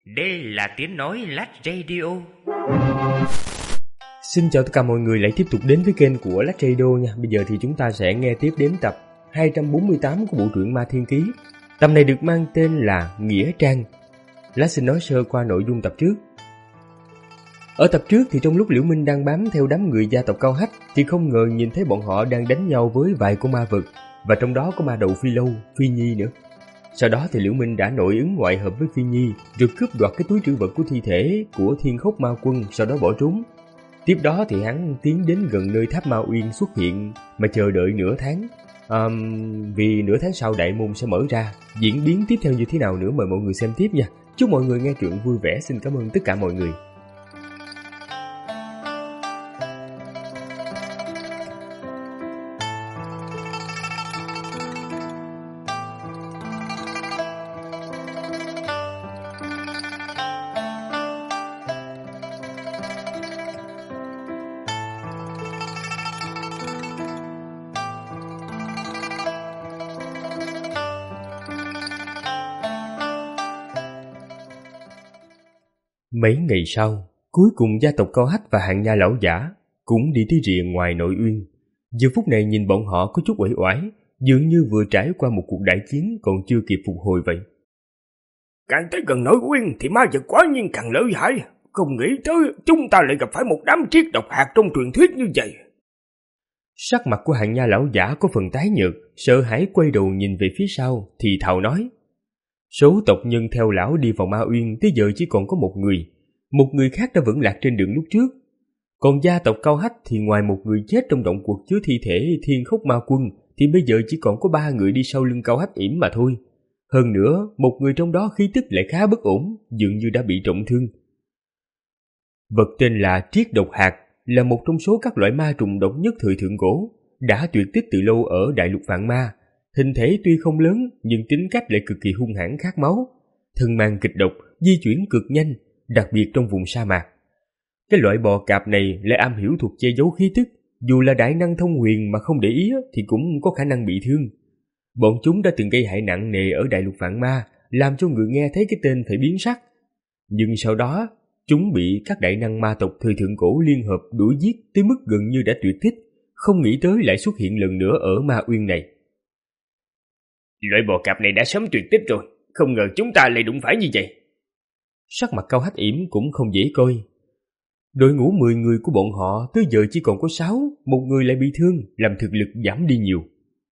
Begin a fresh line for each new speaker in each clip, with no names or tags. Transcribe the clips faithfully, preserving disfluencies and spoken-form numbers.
Đây là tiếng nói Lách Radio.
Xin chào tất cả mọi người lại tiếp tục đến với kênh của Lách Radio nha. Bây giờ thì chúng ta sẽ nghe tiếp đến tập hai trăm bốn mươi tám của bộ truyện Ma Thiên Ký. Tập này được mang tên là Nghĩa Trang. Lách xin nói sơ qua nội dung tập trước. Ở tập trước thì trong lúc Liễu Minh đang bám theo đám người gia tộc Cao Hách thì không ngờ nhìn thấy bọn họ đang đánh nhau với vài con ma vật, và trong đó có ma đầu Phi Lâu, Phi Nhi nữa. Sau đó thì Liễu Minh đã nội ứng ngoại hợp với Phi Nhi, rồi cướp đoạt cái túi trữ vật của thi thể của Thiên Khốc Ma Quân, sau đó bỏ trốn. Tiếp đó thì hắn tiến đến gần nơi tháp Ma Uyên xuất hiện mà chờ đợi nửa tháng. Um, vì nửa tháng sau đại môn sẽ mở ra. Diễn biến tiếp theo như thế nào nữa mời mọi người xem tiếp nha. Chúc mọi người nghe truyện vui vẻ. Xin cảm ơn tất cả mọi người. Mấy ngày sau, cuối cùng gia tộc Cao Hách và Hạng Nha lão giả cũng đi tới rìa ngoài Nội Uyên. Giờ phút này nhìn bọn họ có chút uể oải, dường như vừa trải qua một cuộc đại chiến còn chưa kịp phục hồi vậy.
Càng tới gần Nội Uyên thì ma vật quá nhiên càng lợi hại. Không nghĩ tới chúng ta lại gặp phải một đám triết độc hạt trong truyền thuyết như vậy.
Sắc mặt của Hạng Nha lão giả có phần tái nhợt, sợ hãi quay đầu nhìn về phía sau thì thào nói. Số tộc nhân theo lão đi vào Ma Uyên tới giờ chỉ còn có một người. Một người khác đã vẫn lạc trên đường lúc trước. Còn gia tộc Cao Hách thì ngoài một người chết trong động quật chứa thi thể Thiên Khốc Ma Quân thì bây giờ chỉ còn có ba người đi sau lưng Cao Hách yểm mà thôi. Hơn nữa, một người trong đó khí tức lại khá bất ổn, dường như đã bị trọng thương. Vật tên là triết độc hạt là một trong số các loại ma trùng độc nhất thời thượng cổ, đã tuyệt tích từ lâu ở đại lục vạn ma. Hình thể tuy không lớn nhưng tính cách lại cực kỳ hung hãn khát máu, thân mang kịch độc, di chuyển cực nhanh, đặc biệt trong vùng sa mạc. Cái loại bò cạp này lại am hiểu thuật che giấu khí tức, dù là đại năng thông huyền mà không để ý thì cũng có khả năng bị thương. Bọn chúng đã từng gây hại nặng nề ở đại lục vạn ma, làm cho người nghe thấy cái tên phải biến sắc. Nhưng sau đó, chúng bị các đại năng ma tộc thời thượng cổ liên hợp đuổi giết tới mức gần như đã tuyệt tích, không nghĩ tới lại xuất hiện lần nữa ở Ma Uyên này.
Loại bò cạp này đã sớm tuyệt tích rồi, không ngờ chúng ta lại đụng phải như vậy.
Sắc mặt Cao Hách yểm cũng không dễ coi. Đội ngũ mười người của bọn họ tới giờ chỉ còn có sáu, một người lại bị thương, làm thực lực giảm đi nhiều.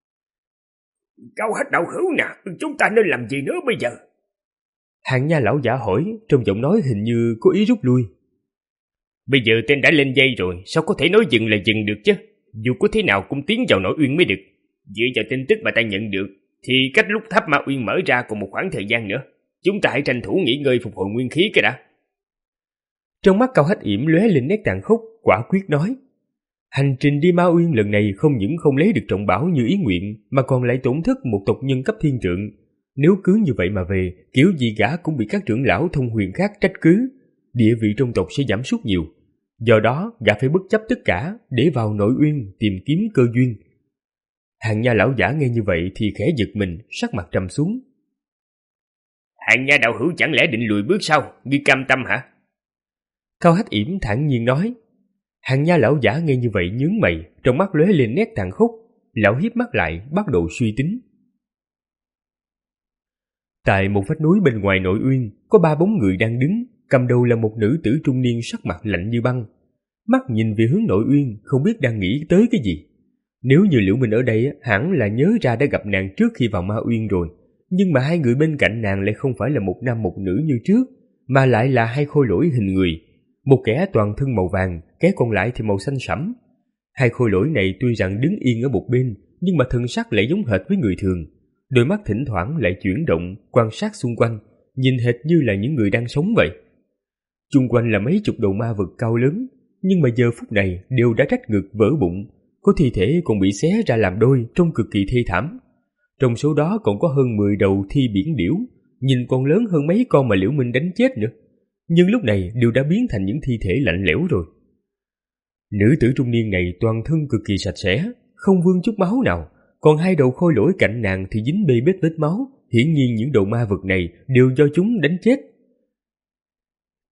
Cao Hách đạo hữu nè, chúng ta nên làm gì nữa bây giờ?
Hạng Nha lão giả hỏi, trong giọng nói hình như có ý rút lui.
Bây giờ tên đã lên dây rồi, sao có thể nói dừng là dừng được chứ? Dù có thế nào cũng tiến vào Nội Uyên mới được. Dựa vào tin tức mà ta nhận được thì cách lúc tháp Ma Uyên mở ra còn một khoảng thời gian nữa. Chúng ta hãy tranh thủ nghỉ ngơi phục hồi nguyên khí cái đã.
Trong mắt Cao Hách yểm lóe lên nét tàn khốc, quả quyết nói. Hành trình đi Ma Uyên lần này không những không lấy được trọng bảo như ý nguyện, mà còn lại tổn thất một tộc nhân cấp thiên trượng. Nếu cứ như vậy mà về, kiểu gì gã cũng bị các trưởng lão thông huyền khác trách cứ, địa vị trong tộc sẽ giảm sút nhiều. Do đó, gã phải bất chấp tất cả để vào Nội Uyên tìm kiếm cơ duyên. Hạng Nha lão giả nghe như vậy thì khẽ giật mình, sắc mặt trầm xuống.
Hạng Nha đạo hữu chẳng lẽ định lùi bước sau, ngươi cam tâm hả?
Cao Hách yểm thản nhiên nói. Hạng Nha lão giả nghe như vậy nhướng mày, trong mắt lóe lên nét tàn khốc. Lão hiếp mắt lại, bắt đầu suy tính. Tại một vách núi bên ngoài Nội Uyên, có ba bóng người đang đứng, cầm đầu là một nữ tử trung niên sắc mặt lạnh như băng. Mắt nhìn về hướng Nội Uyên, không biết đang nghĩ tới cái gì. Nếu như Liễu Minh ở đây, hẳn là nhớ ra đã gặp nàng trước khi vào Ma Uyên rồi. Nhưng mà hai người bên cạnh nàng lại không phải là một nam một nữ như trước, mà lại là hai khôi lỗi hình người. Một kẻ toàn thân màu vàng, kẻ còn lại thì màu xanh sẫm. Hai khôi lỗi này tuy rằng đứng yên ở một bên, nhưng mà thân sắc lại giống hệt với người thường. Đôi mắt thỉnh thoảng lại chuyển động, quan sát xung quanh, nhìn hệt như là những người đang sống vậy. Chung quanh là mấy chục đầu ma vật cao lớn, nhưng mà giờ phút này đều đã rách ngực vỡ bụng, có thi thể còn bị xé ra làm đôi, trông cực kỳ thê thảm. Trong số đó còn có hơn mười đầu thi biển điểu, nhìn còn lớn hơn mấy con mà Liễu Minh đánh chết nữa. Nhưng lúc này đều đã biến thành những thi thể lạnh lẽo rồi. Nữ tử trung niên này toàn thân cực kỳ sạch sẽ, không vương chút máu nào, còn hai đầu khôi lỗi cạnh nàng thì dính bê bết vết máu, hiển nhiên những đầu ma vật này đều do chúng đánh chết.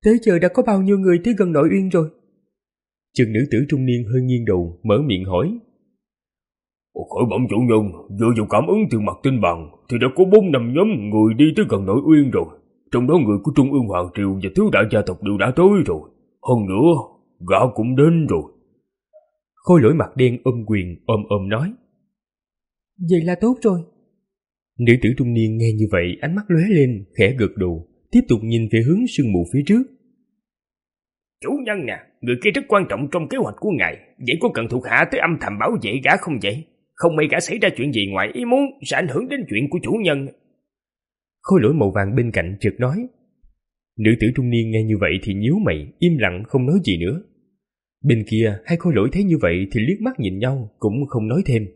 tới giờ đã có bao nhiêu người tới gần nội uyên rồi? Chừng nữ tử trung niên hơi nghiêng đầu, mở miệng hỏi.
Khỏi bẩm chủ nhân, dựa vào cảm ứng từ mặt tinh bằng thì đã có bốn năm nhóm người đi tới gần nội uyên rồi. Trong đó người của Trung ương Hoàng Triều và tứ đại gia tộc đều đã tới rồi. Hơn nữa, gã cũng đến rồi.
Khôi Lỗi mặt đen ôm quyền ôm ôm nói. Vậy là tốt rồi. Nữ tử trung niên nghe như vậy, ánh mắt lóe lên, khẽ gật đầu, tiếp tục nhìn về hướng sương mù phía trước.
Chủ nhân nè, người kia rất quan trọng trong kế hoạch của ngài, vậy có cần thuộc hạ tới âm thầm bảo vệ gã không vậy? Không may gã xảy ra chuyện gì ngoài ý muốn sẽ ảnh hưởng đến chuyện của chủ nhân.
Khôi Lỗi màu vàng bên cạnh chợt nói. Nữ tử trung niên nghe như vậy thì nhíu mày, im lặng không nói gì nữa. Bên kia hai Khôi Lỗi thấy như vậy thì liếc mắt nhìn nhau, cũng không nói thêm.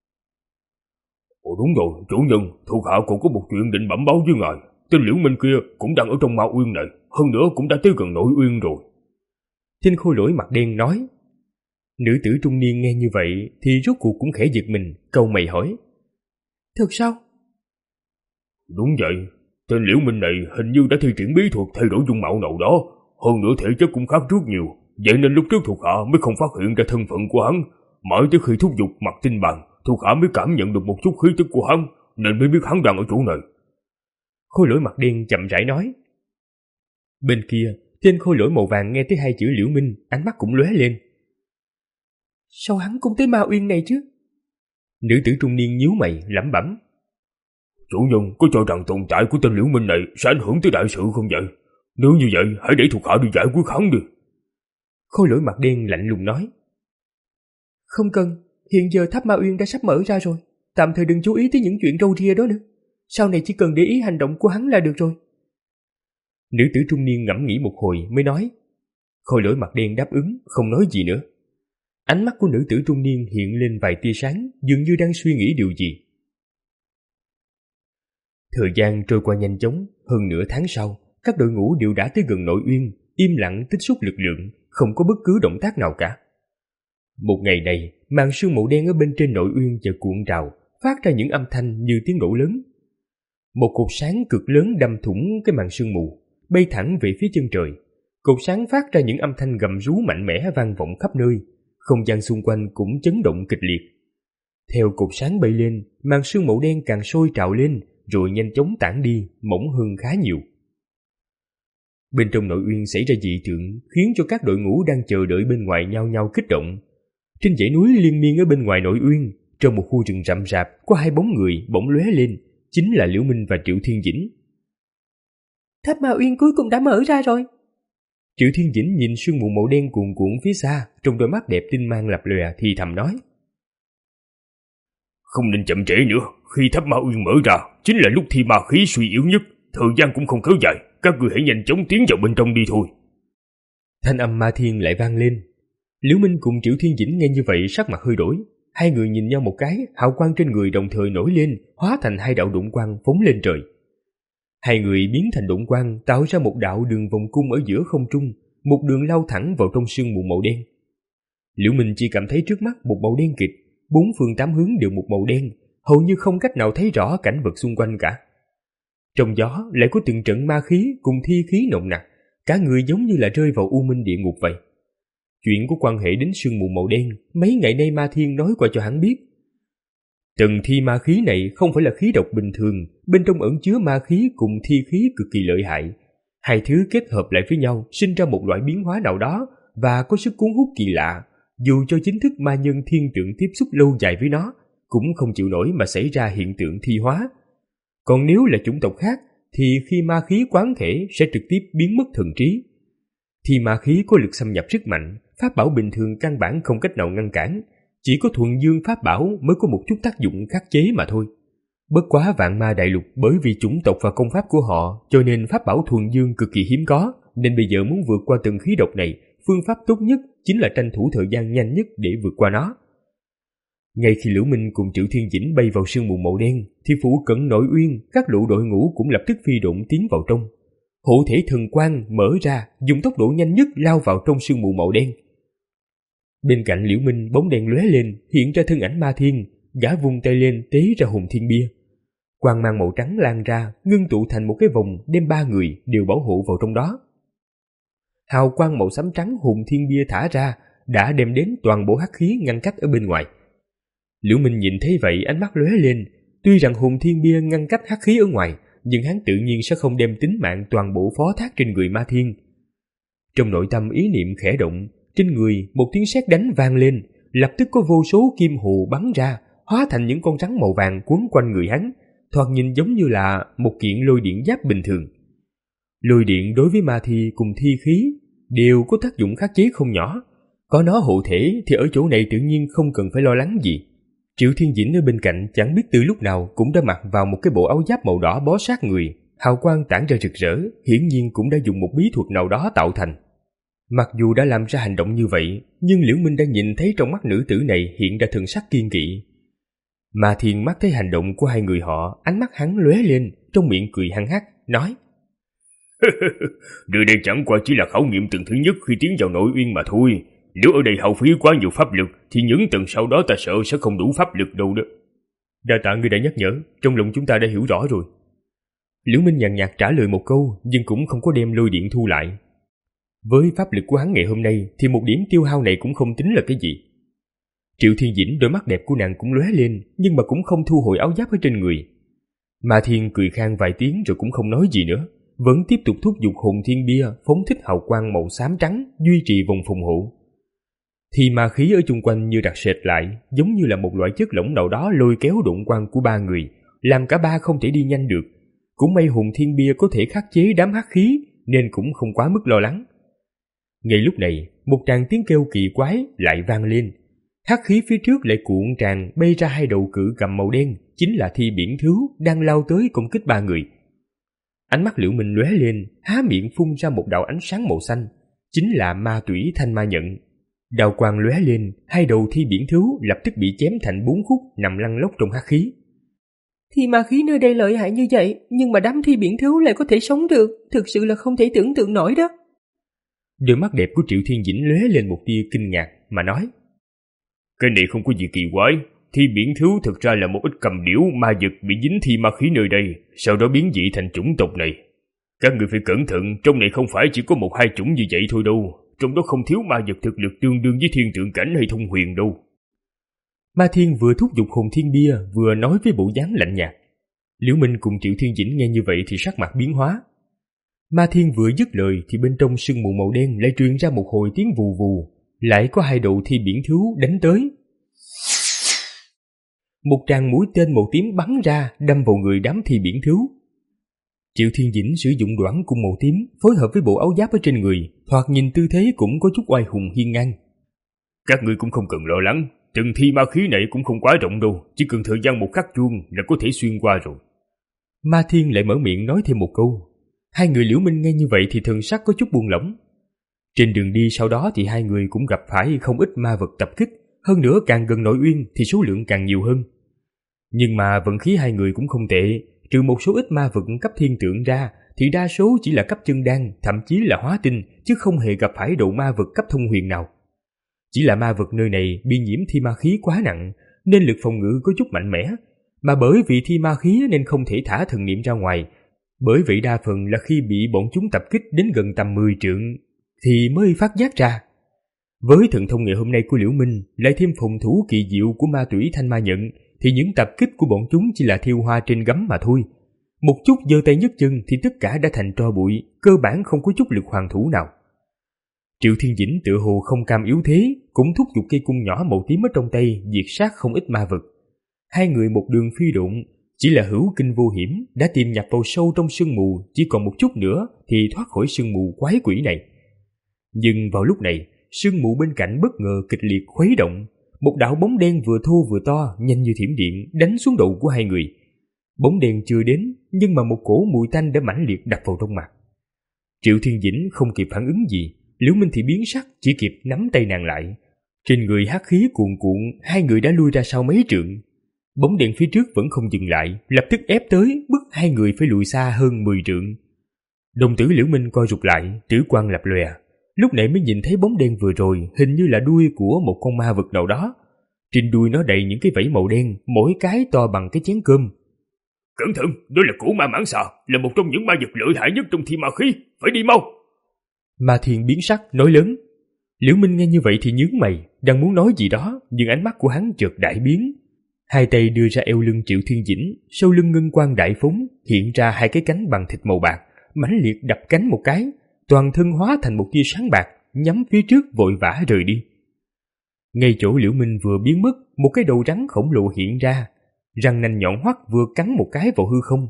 Ồ đúng rồi, chủ nhân, thuộc hạ còn có một chuyện định bẩm báo với ngài. Tên Liễu Minh kia cũng đang ở trong Ma Uyên này, hơn nữa cũng đã tới gần nội uyên rồi.
Tên Khôi Lỗi mặt đen nói. Nữ tử trung niên nghe như vậy thì rốt cuộc cũng khẽ giật mình, cau mày hỏi. Thật sao?
Đúng vậy, tên Liễu Minh này hình như đã thi triển bí thuật thay đổi dung mạo nào đó, hơn nữa thể chất cũng khác trước nhiều, vậy nên lúc trước thuộc hạ mới không phát hiện ra thân phận của hắn. Mãi tới khi thúc giục mặt tinh bằng, thuộc hạ mới cảm nhận được một chút khí tức của hắn, nên mới biết hắn đang ở chỗ này.
Khôi Lỗi mặt đen chậm rãi nói. Bên kia, tên Khôi Lỗi màu vàng nghe tới hai chữ Liễu Minh, ánh mắt cũng lóe lên. Sao hắn cũng tới Ma Uyên này chứ? Nữ tử trung niên nhíu mày, lẩm bẩm.
Chủ nhân có cho rằng tồn tại của tên Liễu Minh này sẽ ảnh hưởng tới đại sự không vậy? Nếu như vậy, hãy để thuộc hạ đi giải quyết hắn đi.
Khôi Lỗi mặt đen lạnh lùng nói. Không cần, hiện giờ tháp Ma Uyên đã sắp mở ra rồi, tạm thời đừng chú ý tới những chuyện râu ria đó nữa. Sau này chỉ cần để ý hành động của hắn là được rồi. Nữ tử trung niên ngẫm nghĩ một hồi mới nói. Khôi Lỗi mặt đen đáp ứng, không nói gì nữa. Ánh mắt của nữ tử trung niên hiện lên vài tia sáng, dường như đang suy nghĩ điều gì. Thời gian trôi qua nhanh chóng, hơn nửa tháng sau, các đội ngũ đều đã tới gần nội uyên, im lặng tích xúc lực lượng, không có bất cứ động tác nào cả. Một ngày này, màn sương mù đen ở bên trên nội uyên chợt cuộn trào, phát ra những âm thanh như tiếng nổ lớn. Một cột sáng cực lớn đâm thủng cái màn sương mù, bay thẳng về phía chân trời. Cột sáng phát ra những âm thanh gầm rú mạnh mẽ vang vọng khắp nơi, không gian xung quanh cũng chấn động kịch liệt. Theo cột sáng bay lên, màn sương mù đen càng sôi trào lên, rồi nhanh chóng tản đi, mỏng hơn khá nhiều. Bên trong nội uyên xảy ra dị tượng, khiến cho các đội ngũ đang chờ đợi bên ngoài nhao nhao kích động. Trên dãy núi liên miên ở bên ngoài nội uyên, trong một khu rừng rậm rạp, có hai bóng người bỗng lóe lên, chính là Liễu Minh và Triệu Thiên Dĩnh. Tháp Ma Uyên cuối cùng đã mở ra rồi. Triệu Thiên Dĩnh nhìn sương mù màu đen cuồn cuộn phía xa, trong đôi mắt đẹp tinh mang lập lòe thì thầm nói.
Không nên chậm trễ nữa, khi tháp Ma Uyên mở ra, chính là lúc thi ma khí suy yếu nhất, thời gian cũng không kéo dài, các ngươi hãy nhanh chóng tiến vào bên trong đi thôi.
Thanh âm ma thiên lại vang lên. Liễu Minh cùng Triệu Thiên Dĩnh nghe như vậy sắc mặt hơi đổi, hai người nhìn nhau một cái, hào quang trên người đồng thời nổi lên, hóa thành hai đạo độn quang phóng lên trời. Hai người biến thành độn quang, tạo ra một đạo đường vòng cung ở giữa không trung, một đường lao thẳng vào trong sương mù màu đen. Liễu Minh chỉ cảm thấy trước mắt một màu đen kịt, bốn phương tám hướng đều một màu đen, hầu như không cách nào thấy rõ cảnh vật xung quanh cả. Trong gió lại có từng trận ma khí cùng thi khí nồng nặc, cả người giống như là rơi vào u minh địa ngục vậy. Chuyện có quan hệ đến sương mù màu đen, mấy ngày nay Ma Thiên nói qua cho hắn biết. Tầng thi ma khí này không phải là khí độc bình thường, bên trong ẩn chứa ma khí cùng thi khí cực kỳ lợi hại. Hai thứ kết hợp lại với nhau sinh ra một loại biến hóa nào đó và có sức cuốn hút kỳ lạ, dù cho chính thức ma nhân thiên tượng tiếp xúc lâu dài với nó, cũng không chịu nổi mà xảy ra hiện tượng thi hóa. Còn nếu là chủng tộc khác, thì khi ma khí quán thể sẽ trực tiếp biến mất thần trí. Thi ma khí có lực xâm nhập rất mạnh, pháp bảo bình thường căn bản không cách nào ngăn cản, chỉ có thuần dương pháp bảo mới có một chút tác dụng khắc chế mà thôi. Bất quá vạn ma đại lục bởi vì chủng tộc và công pháp của họ cho nên pháp bảo thuần dương cực kỳ hiếm có, nên bây giờ muốn vượt qua từng khí độc này, phương pháp tốt nhất chính là tranh thủ thời gian nhanh nhất để vượt qua nó. Ngay khi Liễu Minh cùng Triệu Thiên Dĩnh bay vào sương mù màu đen, thì phụ cận nội uyên, các lũ đội ngũ cũng lập tức phi độn tiến vào trong. Hộ thể thần quang mở ra, dùng tốc độ nhanh nhất lao vào trong sương mù màu đen. Bên cạnh Liễu Minh, bóng đèn lóe lên, hiện ra thân ảnh Ma Thiên, gã vung tay lên tế ra hồn thiên bia. Quang mang màu trắng lan ra, ngưng tụ thành một cái vòng đem ba người đều bảo hộ vào trong đó. Hào quang màu xám trắng hùng thiên bia thả ra đã đem đến toàn bộ hắc khí ngăn cách ở bên ngoài. Liễu Minh nhìn thấy vậy, ánh mắt lóe lên. Tuy rằng hùng thiên bia ngăn cách hắc khí ở ngoài, nhưng hắn tự nhiên sẽ không đem tính mạng toàn bộ phó thác trên người Ma Thiên. Trong nội tâm ý niệm khẽ động, trên người một tiếng sét đánh vang lên, lập tức có vô số kim hồ bắn ra, hóa thành những con rắn màu vàng quấn quanh người hắn, thoạt nhìn giống như là một kiện lôi điện giáp bình thường. Lôi điện đối với ma thi cùng thi khí đều có tác dụng khắc chế không nhỏ, có nó hộ thể thì ở chỗ này tự nhiên không cần phải lo lắng gì. Triệu Thiên Dĩnh ở bên cạnh chẳng biết từ lúc nào cũng đã mặc vào một cái bộ áo giáp màu đỏ bó sát người, hào quang tản ra rực rỡ, hiển nhiên cũng đã dùng một bí thuật nào đó tạo thành. Mặc dù đã làm ra hành động như vậy, nhưng Liễu Minh đã nhìn thấy trong mắt nữ tử này hiện ra thần sắc kiên kỵ. Ma Thiên mắt thấy hành động của hai người họ, ánh mắt hắn lóe lên, trong miệng cười hăng hắc, nói:
Điều đây chẳng qua chỉ là khảo nghiệm tầng thứ nhất khi tiến vào nội uyên mà thôi. Nếu ở đây hao phí quá nhiều pháp lực thì những tầng sau đó ta sợ sẽ không đủ pháp lực đâu đó.
Đa tạ ngươi đã nhắc nhở, trong lòng chúng ta đã hiểu rõ rồi. Liễu Minh nhàn nhạt trả lời một câu, nhưng cũng không có đem lôi điện thu lại. Với pháp lực của hắn ngày hôm nay thì một điểm tiêu hao này cũng không tính là cái gì. Triệu Thiên Dĩnh đôi mắt đẹp của nàng cũng lóe lên, nhưng mà cũng không thu hồi áo giáp ở trên người. Ma Thiên cười khang vài tiếng rồi cũng không nói gì nữa, vẫn tiếp tục thúc giục hồn thiên bia phóng thích hào quang màu xám trắng, duy trì vòng phòng hộ. Thì ma khí ở chung quanh như đặc sệt lại, giống như là một loại chất lỏng nào đó lôi kéo độn quang của ba người, làm cả ba không thể đi nhanh được. Cũng may hồn thiên bia có thể khắc chế đám hắc khí, nên cũng không quá mức lo lắng. Ngay lúc này, một tràng tiếng kêu kỳ quái lại vang lên. Hắc khí phía trước lại cuộn tràn bay ra hai đầu cự cầm màu đen, chính là thi biển thú đang lao tới công kích ba người. Ánh mắt Liễu Minh lóe lên, há miệng phun ra một đạo ánh sáng màu xanh, chính là ma tủy thanh ma nhận. Đào quang lóe lên, hai đầu thi biển thú lập tức bị chém thành bốn khúc, nằm lăn lóc trong hắc khí.
Thi ma khí nơi đây lợi hại như vậy, nhưng mà đám thi biển thú lại có thể sống được, thực sự là không thể tưởng tượng nổi đó.
Đôi mắt đẹp của Triệu Thiên Dĩnh lóe lên một tia kinh ngạc mà nói:
Cái này không có gì kỳ quái, thi biển thú thực ra là một ít cầm điểu ma vật bị dính thi ma khí nơi đây, sau đó biến dị thành chủng tộc này. Các người phải cẩn thận, trong này không phải chỉ có một hai chủng như vậy thôi đâu, trong đó không thiếu ma vật thực lực tương đương với thiên tượng cảnh hay thông huyền đâu.
Ma Thiên vừa thúc giục hồn thiên bia, vừa nói với bộ dáng lạnh nhạt. Liễu Minh cùng Triệu Thiên Dĩnh nghe như vậy thì sắc mặt biến hóa. Ma Thiên vừa dứt lời thì bên trong sương mù màu đen lại truyền ra một hồi tiếng vù vù, lại có hai đầu thi biển thú đánh tới. Một tràng mũi tên màu tím bắn ra, đâm vào người đám thi biển thú. Triệu Thiên Dĩnh sử dụng đoản cung màu tím phối hợp với bộ áo giáp ở trên người, thoạt nhìn tư thế cũng có chút oai hùng hiên ngang.
Các ngươi cũng không cần lo lắng, từng thi ma khí này cũng không quá rộng đâu, chỉ cần thời gian một khắc chuông là có thể xuyên qua rồi.
Ma Thiên lại mở miệng nói thêm một câu. Hai người Liễu Minh nghe như vậy thì thần sắc có chút buông lỏng. Trên đường đi sau đó thì hai người cũng gặp phải không ít ma vật tập kích, hơn nữa càng gần nội uyên thì số lượng càng nhiều hơn. Nhưng mà vận khí hai người cũng không tệ, trừ một số ít ma vật cấp thiên tượng ra thì đa số chỉ là cấp chân đan, thậm chí là hóa tinh, chứ không hề gặp phải độ ma vật cấp thông huyền nào. Chỉ là ma vật nơi này bị nhiễm thi ma khí quá nặng, nên lực phòng ngự có chút mạnh mẽ, mà bởi vì thi ma khí nên không thể thả thần niệm ra ngoài. Bởi vậy đa phần là khi bị bọn chúng tập kích đến gần tầm mười trượng thì mới phát giác ra. Với thần thông ngày hôm nay của Liễu Minh, lại thêm phòng thủ kỳ diệu của ma tủy thanh ma nhận, thì những tập kích của bọn chúng chỉ là thiêu hoa trên gấm mà thôi. Một chút giơ tay nhấc chân thì tất cả đã thành tro bụi, cơ bản không có chút lực hoàn thủ nào. Triệu Thiên Dĩnh tựa hồ không cam yếu thế, cũng thúc giục cây cung nhỏ màu tím ở trong tay diệt sát không ít ma vật. Hai người một đường phi độn, chỉ là hữu kinh vô hiểm, đã tìm nhập vào sâu trong sương mù, chỉ còn một chút nữa thì thoát khỏi sương mù quái quỷ này. Nhưng vào lúc này, sương mù bên cạnh bất ngờ kịch liệt khuấy động, một đạo bóng đen vừa thô vừa to, nhanh như thiểm điện đánh xuống đầu của hai người. Bóng đen chưa đến, nhưng mà một cổ mùi tanh đã mãnh liệt đập vào trong mặt. Triệu Thiên Dĩnh không kịp phản ứng gì, Liễu Minh thì biến sắc, chỉ kịp nắm tay nàng lại. Trên người hắc khí cuồn cuộn, hai người đã lui ra sau mấy trượng. Bóng đen phía trước vẫn không dừng lại, lập tức ép tới, bức hai người phải lùi xa hơn mười trượng. Đồng tử Liễu Minh co rụt lại, tử quang lập lòe. Lúc này mới nhìn thấy bóng đen vừa rồi hình như là đuôi của một con ma vật nào đó. Trên đuôi nó đầy những cái vảy màu đen, mỗi cái to bằng cái chén cơm.
Cẩn thận, đó là cổ ma mãng xà, là một trong những ma vật lợi hại nhất trong thi ma khí, phải đi mau.
Ma Thiên biến sắc nói lớn. Liễu Minh nghe như vậy thì nhướng mày, đang muốn nói gì đó, nhưng ánh mắt của hắn chợt đại biến. Hai tay đưa ra eo lưng Triệu Thiên Dĩnh, sau lưng ngân quang đại phóng, hiện ra hai cái cánh bằng thịt màu bạc, mãnh liệt đập cánh một cái, toàn thân hóa thành một tia sáng bạc, nhắm phía trước vội vã rời đi. Ngay chỗ Liễu Minh vừa biến mất, một cái đầu rắn khổng lồ hiện ra, răng nanh nhọn hoắt vừa cắn một cái vào hư không.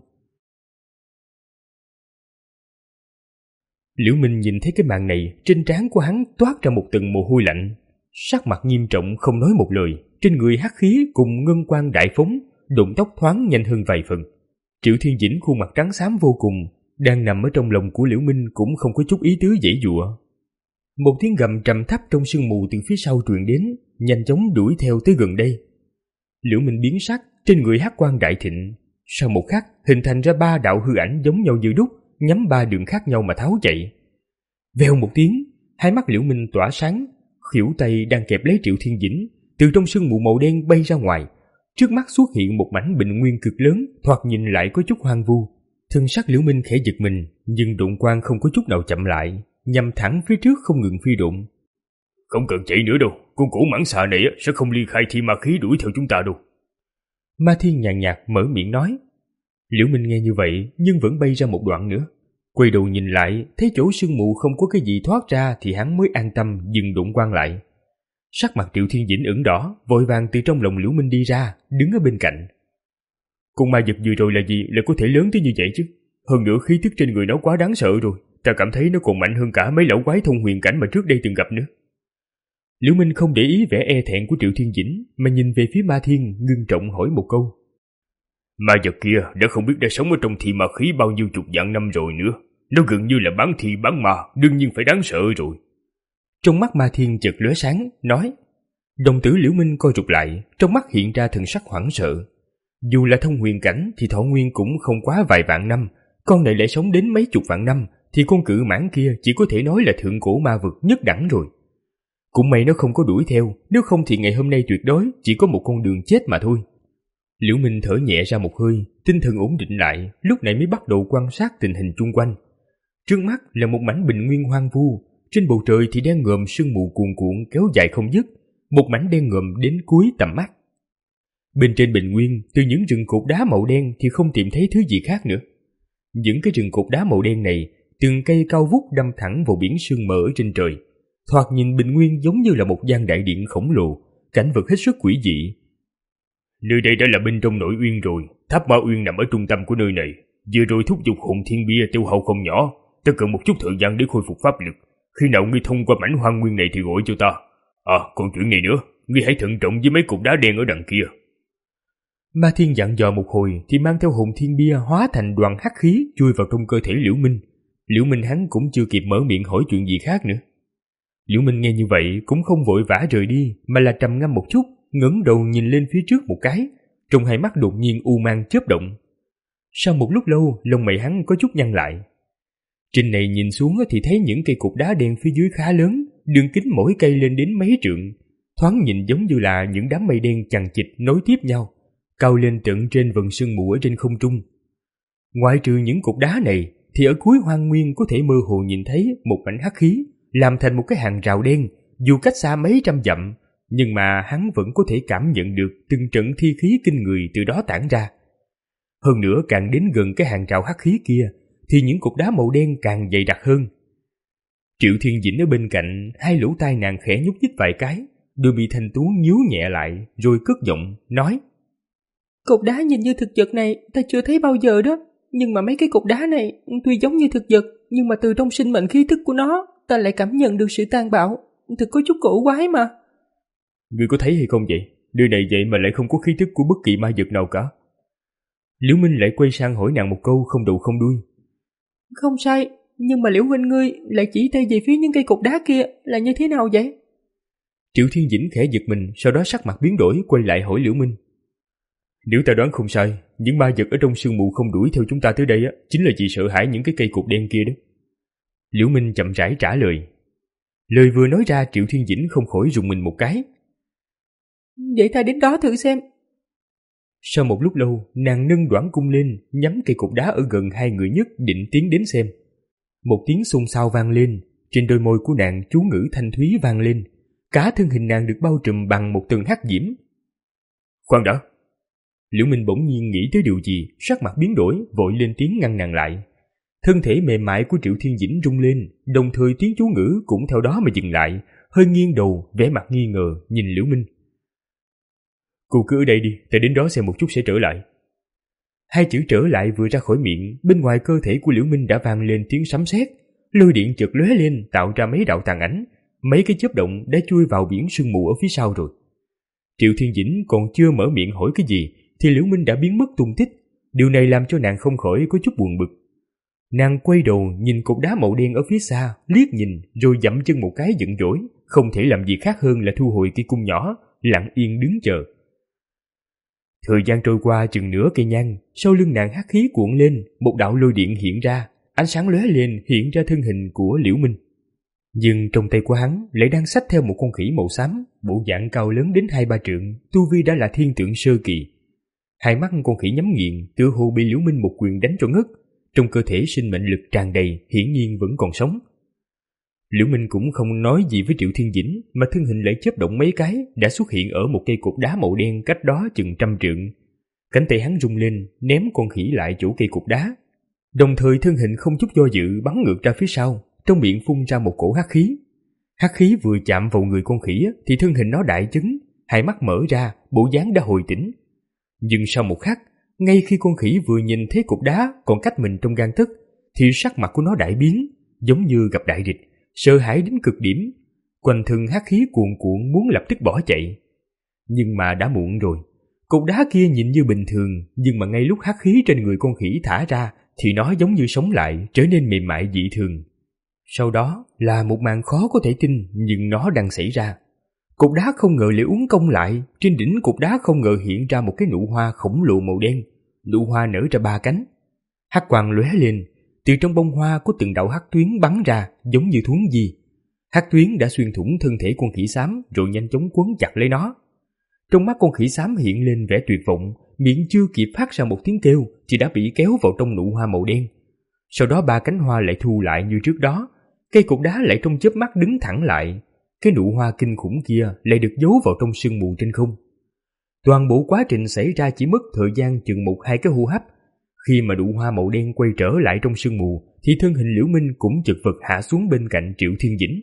Liễu Minh nhìn thấy cái màn này, trên trán của hắn toát ra một tầng mồ hôi lạnh, sắc mặt nghiêm trọng không nói một lời, trên người hắc khí cùng ngân quang đại phóng, động tốc thoáng nhanh hơn vài phần. Triệu Thiên Dĩnh khuôn mặt trắng xám vô cùng, đang nằm ở trong lòng của Liễu Minh cũng không có chút ý tứ giãy giụa. Một tiếng gầm trầm thấp trong sương mù từ phía sau truyền đến, nhanh chóng đuổi theo tới gần đây. Liễu Minh biến sắc, trên người hắc quang đại thịnh, sau một khắc hình thành ra ba đạo hư ảnh giống nhau như đúc, nhắm ba đường khác nhau mà tháo chạy. Vèo một tiếng, hai mắt Liễu Minh tỏa sáng, khuỷu tay đang kẹp lấy Triệu Thiên Dĩnh, từ trong sương mù màu đen bay ra ngoài. Trước mắt xuất hiện một mảnh bình nguyên cực lớn, thoạt nhìn lại có chút hoang vu. Thân sắc Liễu Minh khẽ giật mình, nhưng độn quang không có chút nào chậm lại, nhằm thẳng phía trước không ngừng phi độn.
Không cần chạy nữa đâu, con cổ mãng xà này sẽ không ly khai thi ma khí đuổi theo chúng ta đâu.
Ma Thiên nhàn nhạt mở miệng nói. Liễu Minh nghe như vậy nhưng vẫn bay ra một đoạn nữa. Quay đầu nhìn lại, thấy chỗ sương mù không có cái gì thoát ra thì hắn mới an tâm dừng độn quang lại. Sắc mặt Triệu Thiên Dĩnh ửng đỏ, vội vàng từ trong lòng Liễu Minh đi ra, đứng ở bên cạnh. Con ma vật vừa rồi là gì lại có thể lớn tới như vậy chứ? Hơn nữa khí tức trên người nó quá đáng sợ rồi, ta cảm thấy nó còn mạnh hơn cả mấy lão quái thông huyền cảnh mà trước đây từng gặp nữa. Liễu Minh không để ý vẻ e thẹn của Triệu Thiên Dĩnh, mà nhìn về phía Ma Thiên, ngưng trọng hỏi một câu.
Ma vật kia đã không biết đã sống ở trong thi ma khí bao nhiêu chục vạn năm rồi nữa, nó gần như là bán thi bán ma, đương nhiên phải đáng sợ rồi.
Trong mắt Ma Thiên chợt lóe sáng, nói. Đồng tử Liễu Minh co rụt lại, trong mắt hiện ra thần sắc hoảng sợ. Dù là thông huyền cảnh thì thọ nguyên cũng không quá vài vạn năm, con này lại sống đến mấy chục vạn năm, thì con cự mãng kia chỉ có thể nói là thượng cổ ma vực nhất đẳng rồi. Cũng may nó không có đuổi theo, nếu không thì ngày hôm nay tuyệt đối chỉ có một con đường chết mà thôi. Liễu Minh thở nhẹ ra một hơi, tinh thần ổn định lại, lúc này mới bắt đầu quan sát tình hình chung quanh. Trước mắt là một mảnh bình nguyên hoang vu, trên bầu trời thì đen ngòm sương mù cuồn cuộn kéo dài không dứt, một mảnh đen ngòm đến cuối tầm mắt. Bên trên bình nguyên, từ những rừng cột đá màu đen thì không tìm thấy thứ gì khác nữa. Những cái rừng cột đá màu đen này, từng cây cao vút đâm thẳng vào biển sương mờ ở trên trời. Thoạt nhìn bình nguyên giống như là một gian đại điện khổng lồ, cảnh vật hết sức quỷ dị.
Nơi đây đã là bên trong nội uyên rồi, tháp Ma Uyên nằm ở trung tâm của nơi này. Vừa rồi thúc giục hồn thiên bia tiêu hao không nhỏ, ta cần một chút thời gian để khôi phục pháp lực. Khi nào ngươi thông qua mảnh hoang nguyên này thì gọi cho ta. À, còn chuyện này nữa, ngươi hãy thận trọng với mấy cục đá đen ở đằng kia.
Ma Thiên dặn dò một hồi thì mang theo hồn thiên bia hóa thành đoàn hắc khí chui vào trong cơ thể Liễu Minh. Liễu Minh hắn cũng chưa kịp mở miệng hỏi chuyện gì khác nữa. Liễu Minh nghe như vậy cũng không vội vã rời đi, mà là trầm ngâm một chút, ngẩng đầu nhìn lên phía trước một cái, trong hai mắt đột nhiên u mang chớp động. Sau một lúc lâu, lông mày hắn có chút nhăn lại. Trên này nhìn xuống thì thấy những cây cục đá đen phía dưới khá lớn, đường kính mỗi cây lên đến mấy trượng, thoáng nhìn giống như là những đám mây đen chằng chịt nối tiếp nhau, cao lên tận trên vầng sương mù ở trên không trung. Ngoại trừ những cục đá này, thì ở cuối hoang nguyên có thể mơ hồ nhìn thấy một mảnh hắc khí làm thành một cái hàng rào đen, dù cách xa mấy trăm dặm, nhưng mà hắn vẫn có thể cảm nhận được từng trận thi khí kinh người từ đó tản ra. Hơn nữa càng đến gần cái hàng rào hắc khí kia, thì những cục đá màu đen càng dày đặc hơn. Triệu Thiên Dĩnh ở bên cạnh, hai lỗ tai nàng khẽ nhúc nhích vài cái, đôi mi thanh tú nhíu nhẹ lại, rồi cất giọng nói:
Cục đá nhìn như thực vật này ta chưa thấy bao giờ đó, nhưng mà mấy cái cục đá này tuy giống như thực vật, nhưng mà từ trong sinh mệnh khí tức của nó, ta lại cảm nhận được sự tàn bạo, thực có chút cổ quái mà.
Ngươi có thấy hay không vậy? Nơi này vậy mà lại không có khí tức của bất kỳ ma vật nào cả. Liễu Minh lại quay sang hỏi nàng một câu không đầu không đuôi.
Không sai, nhưng mà Liễu huynh ngươi lại chỉ tay về phía những cây cục đá kia là như thế nào vậy?
Triệu Thiên Dĩnh khẽ giật mình, sau đó sắc mặt biến đổi, quay lại hỏi Liễu Minh. Nếu ta đoán không sai, những ma vật ở trong sương mù không đuổi theo chúng ta tới đây á, chính là vì sợ hãi những cái cây cột đen kia đó. Liễu Minh chậm rãi trả lời. Lời vừa nói ra, Triệu Thiên Dĩnh không khỏi rùng mình một cái.
Vậy ta đến đó thử xem.
Sau một lúc lâu, nàng nâng đoản cung lên, nhắm cây cột đá ở gần hai người nhất định tiến đến xem. Một tiếng xôn xao vang lên, trên đôi môi của nàng chú ngữ thanh thúy vang lên. Cả thân hình nàng được bao trùm bằng một tầng hắc diễm. Khoan đã! Liễu Minh bỗng nhiên nghĩ tới điều gì, sắc mặt biến đổi, vội lên tiếng ngăn nàng lại. Thân thể mềm mại của Triệu Thiên Dĩnh rung lên, đồng thời tiếng chú ngữ cũng theo đó mà dừng lại, hơi nghiêng đầu, vẻ mặt nghi ngờ nhìn Liễu Minh. Cô cứ ở đây đi, ta đến đó xem một chút sẽ trở lại. Hai chữ trở lại vừa ra khỏi miệng, bên ngoài cơ thể của Liễu Minh đã vang lên tiếng sấm sét, lôi điện chợt lóe lên tạo ra mấy đạo tàn ảnh, mấy cái chớp động đã chui vào biển sương mù ở phía sau rồi. Triệu Thiên Dĩnh còn chưa mở miệng hỏi cái gì thì Liễu Minh đã biến mất tung tích, điều này làm cho nàng không khỏi có chút buồn bực. Nàng quay đầu nhìn cột đá màu đen ở phía xa, liếc nhìn rồi dậm chân một cái giận dỗi, không thể làm gì khác hơn là thu hồi cây cung nhỏ, lặng yên đứng chờ. Thời gian trôi qua chừng nửa cây nhang, sau lưng nàng hắc khí cuộn lên, một đạo lôi điện hiện ra, ánh sáng lóe lên hiện ra thân hình của Liễu Minh. Nhưng trong tay của hắn lại đang xách theo một con khỉ màu xám, bộ dạng cao lớn đến hai ba trượng, tu vi đã là thiên tượng sơ kỳ. Hai mắt con khỉ nhắm nghiền, tựa hồ bị Liễu Minh một quyền đánh cho ngất, trong cơ thể sinh mệnh lực tràn đầy, hiển nhiên vẫn còn sống. Liễu Minh cũng không nói gì với Triệu Thiên Dĩnh, mà thân hình lại chớp động mấy cái, đã xuất hiện ở một cây cột đá màu đen cách đó chừng trăm trượng. Cánh tay hắn rung lên, ném con khỉ lại chỗ cây cột đá. Đồng thời thân hình không chút do dự bắn ngược ra phía sau, trong miệng phun ra một cổ hắc khí. Hắc khí vừa chạm vào người con khỉ thì thân hình nó đại chấn, hai mắt mở ra, bộ dáng đã hồi tỉnh. Nhưng sau một khắc, ngay khi con khỉ vừa nhìn thấy cục đá còn cách mình trong gang tấc, thì sắc mặt của nó đại biến, giống như gặp đại địch, sợ hãi đến cực điểm, quanh thân hắc khí cuồn cuộn muốn lập tức bỏ chạy. Nhưng mà đã muộn rồi. Cục đá kia nhìn như bình thường, nhưng mà ngay lúc hắc khí trên người con khỉ thả ra thì nó giống như sống lại, trở nên mềm mại dị thường. Sau đó là một màn khó có thể tin, nhưng nó đang xảy ra. Cục đá không ngờ lại uốn cong lại, trên đỉnh cục đá không ngờ hiện ra một cái nụ hoa khổng lồ màu đen. Nụ hoa nở ra ba cánh, hắc quang lóe lên, từ trong bông hoa có từng đạo hắc tuyến bắn ra, giống như thuấn di. Hắc tuyến đã xuyên thủng thân thể con khỉ xám rồi nhanh chóng quấn chặt lấy nó. Trong mắt con khỉ xám hiện lên vẻ tuyệt vọng, miệng chưa kịp phát ra một tiếng kêu thì đã bị kéo vào trong nụ hoa màu đen. Sau đó ba cánh hoa lại thu lại như trước đó, cây cục đá lại trong chớp mắt đứng thẳng lại. Cái nụ hoa kinh khủng kia lại được giấu vào trong sương mù trên không. Toàn bộ quá trình xảy ra chỉ mất thời gian chừng một hai cái hô hấp. Khi mà nụ hoa màu đen quay trở lại trong sương mù thì thân hình Liễu Minh cũng chật vật hạ xuống bên cạnh Triệu Thiên Dĩnh.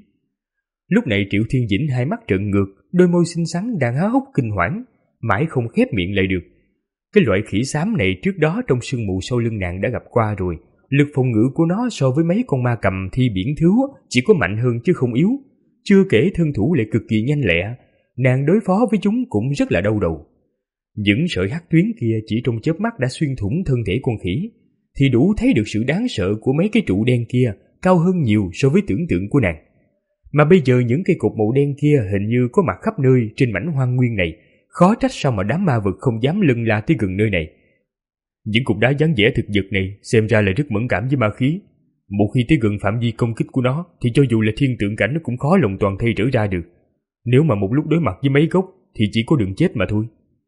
Lúc này Triệu Thiên Dĩnh hai mắt trợn ngược, đôi môi xinh xắn đang há hốc kinh hoảng, mãi không khép miệng lại được. Cái loại khỉ xám này trước đó trong sương mù sau lưng nàng đã gặp qua rồi. Lực phòng ngự của nó so với mấy con ma cầm thi biển thiếu chỉ có mạnh hơn chứ không yếu. Chưa kể thân thủ lại cực kỳ nhanh lẹ, nàng đối phó với chúng cũng rất là đau đầu. Những sợi hắc tuyến kia chỉ trong chớp mắt đã xuyên thủng thân thể con khỉ, thì đủ thấy được sự đáng sợ của mấy cái trụ đen kia, cao hơn nhiều so với tưởng tượng của nàng. Mà bây giờ những cây cột màu đen kia hình như có mặt khắp nơi trên mảnh hoang nguyên này, khó trách sao mà đám ma vật không dám lân la tới gần nơi này. Những cục đá dáng vẻ thực vật này xem ra là rất mẫn cảm với ma khí. Một khi tới gần phạm vi công kích của nó thì cho dù là thiên tượng cảnh nó cũng khó lòng toàn thây trở ra được. Nếu mà một lúc đối mặt với mấy gốc thì chỉ có đường chết mà thôi.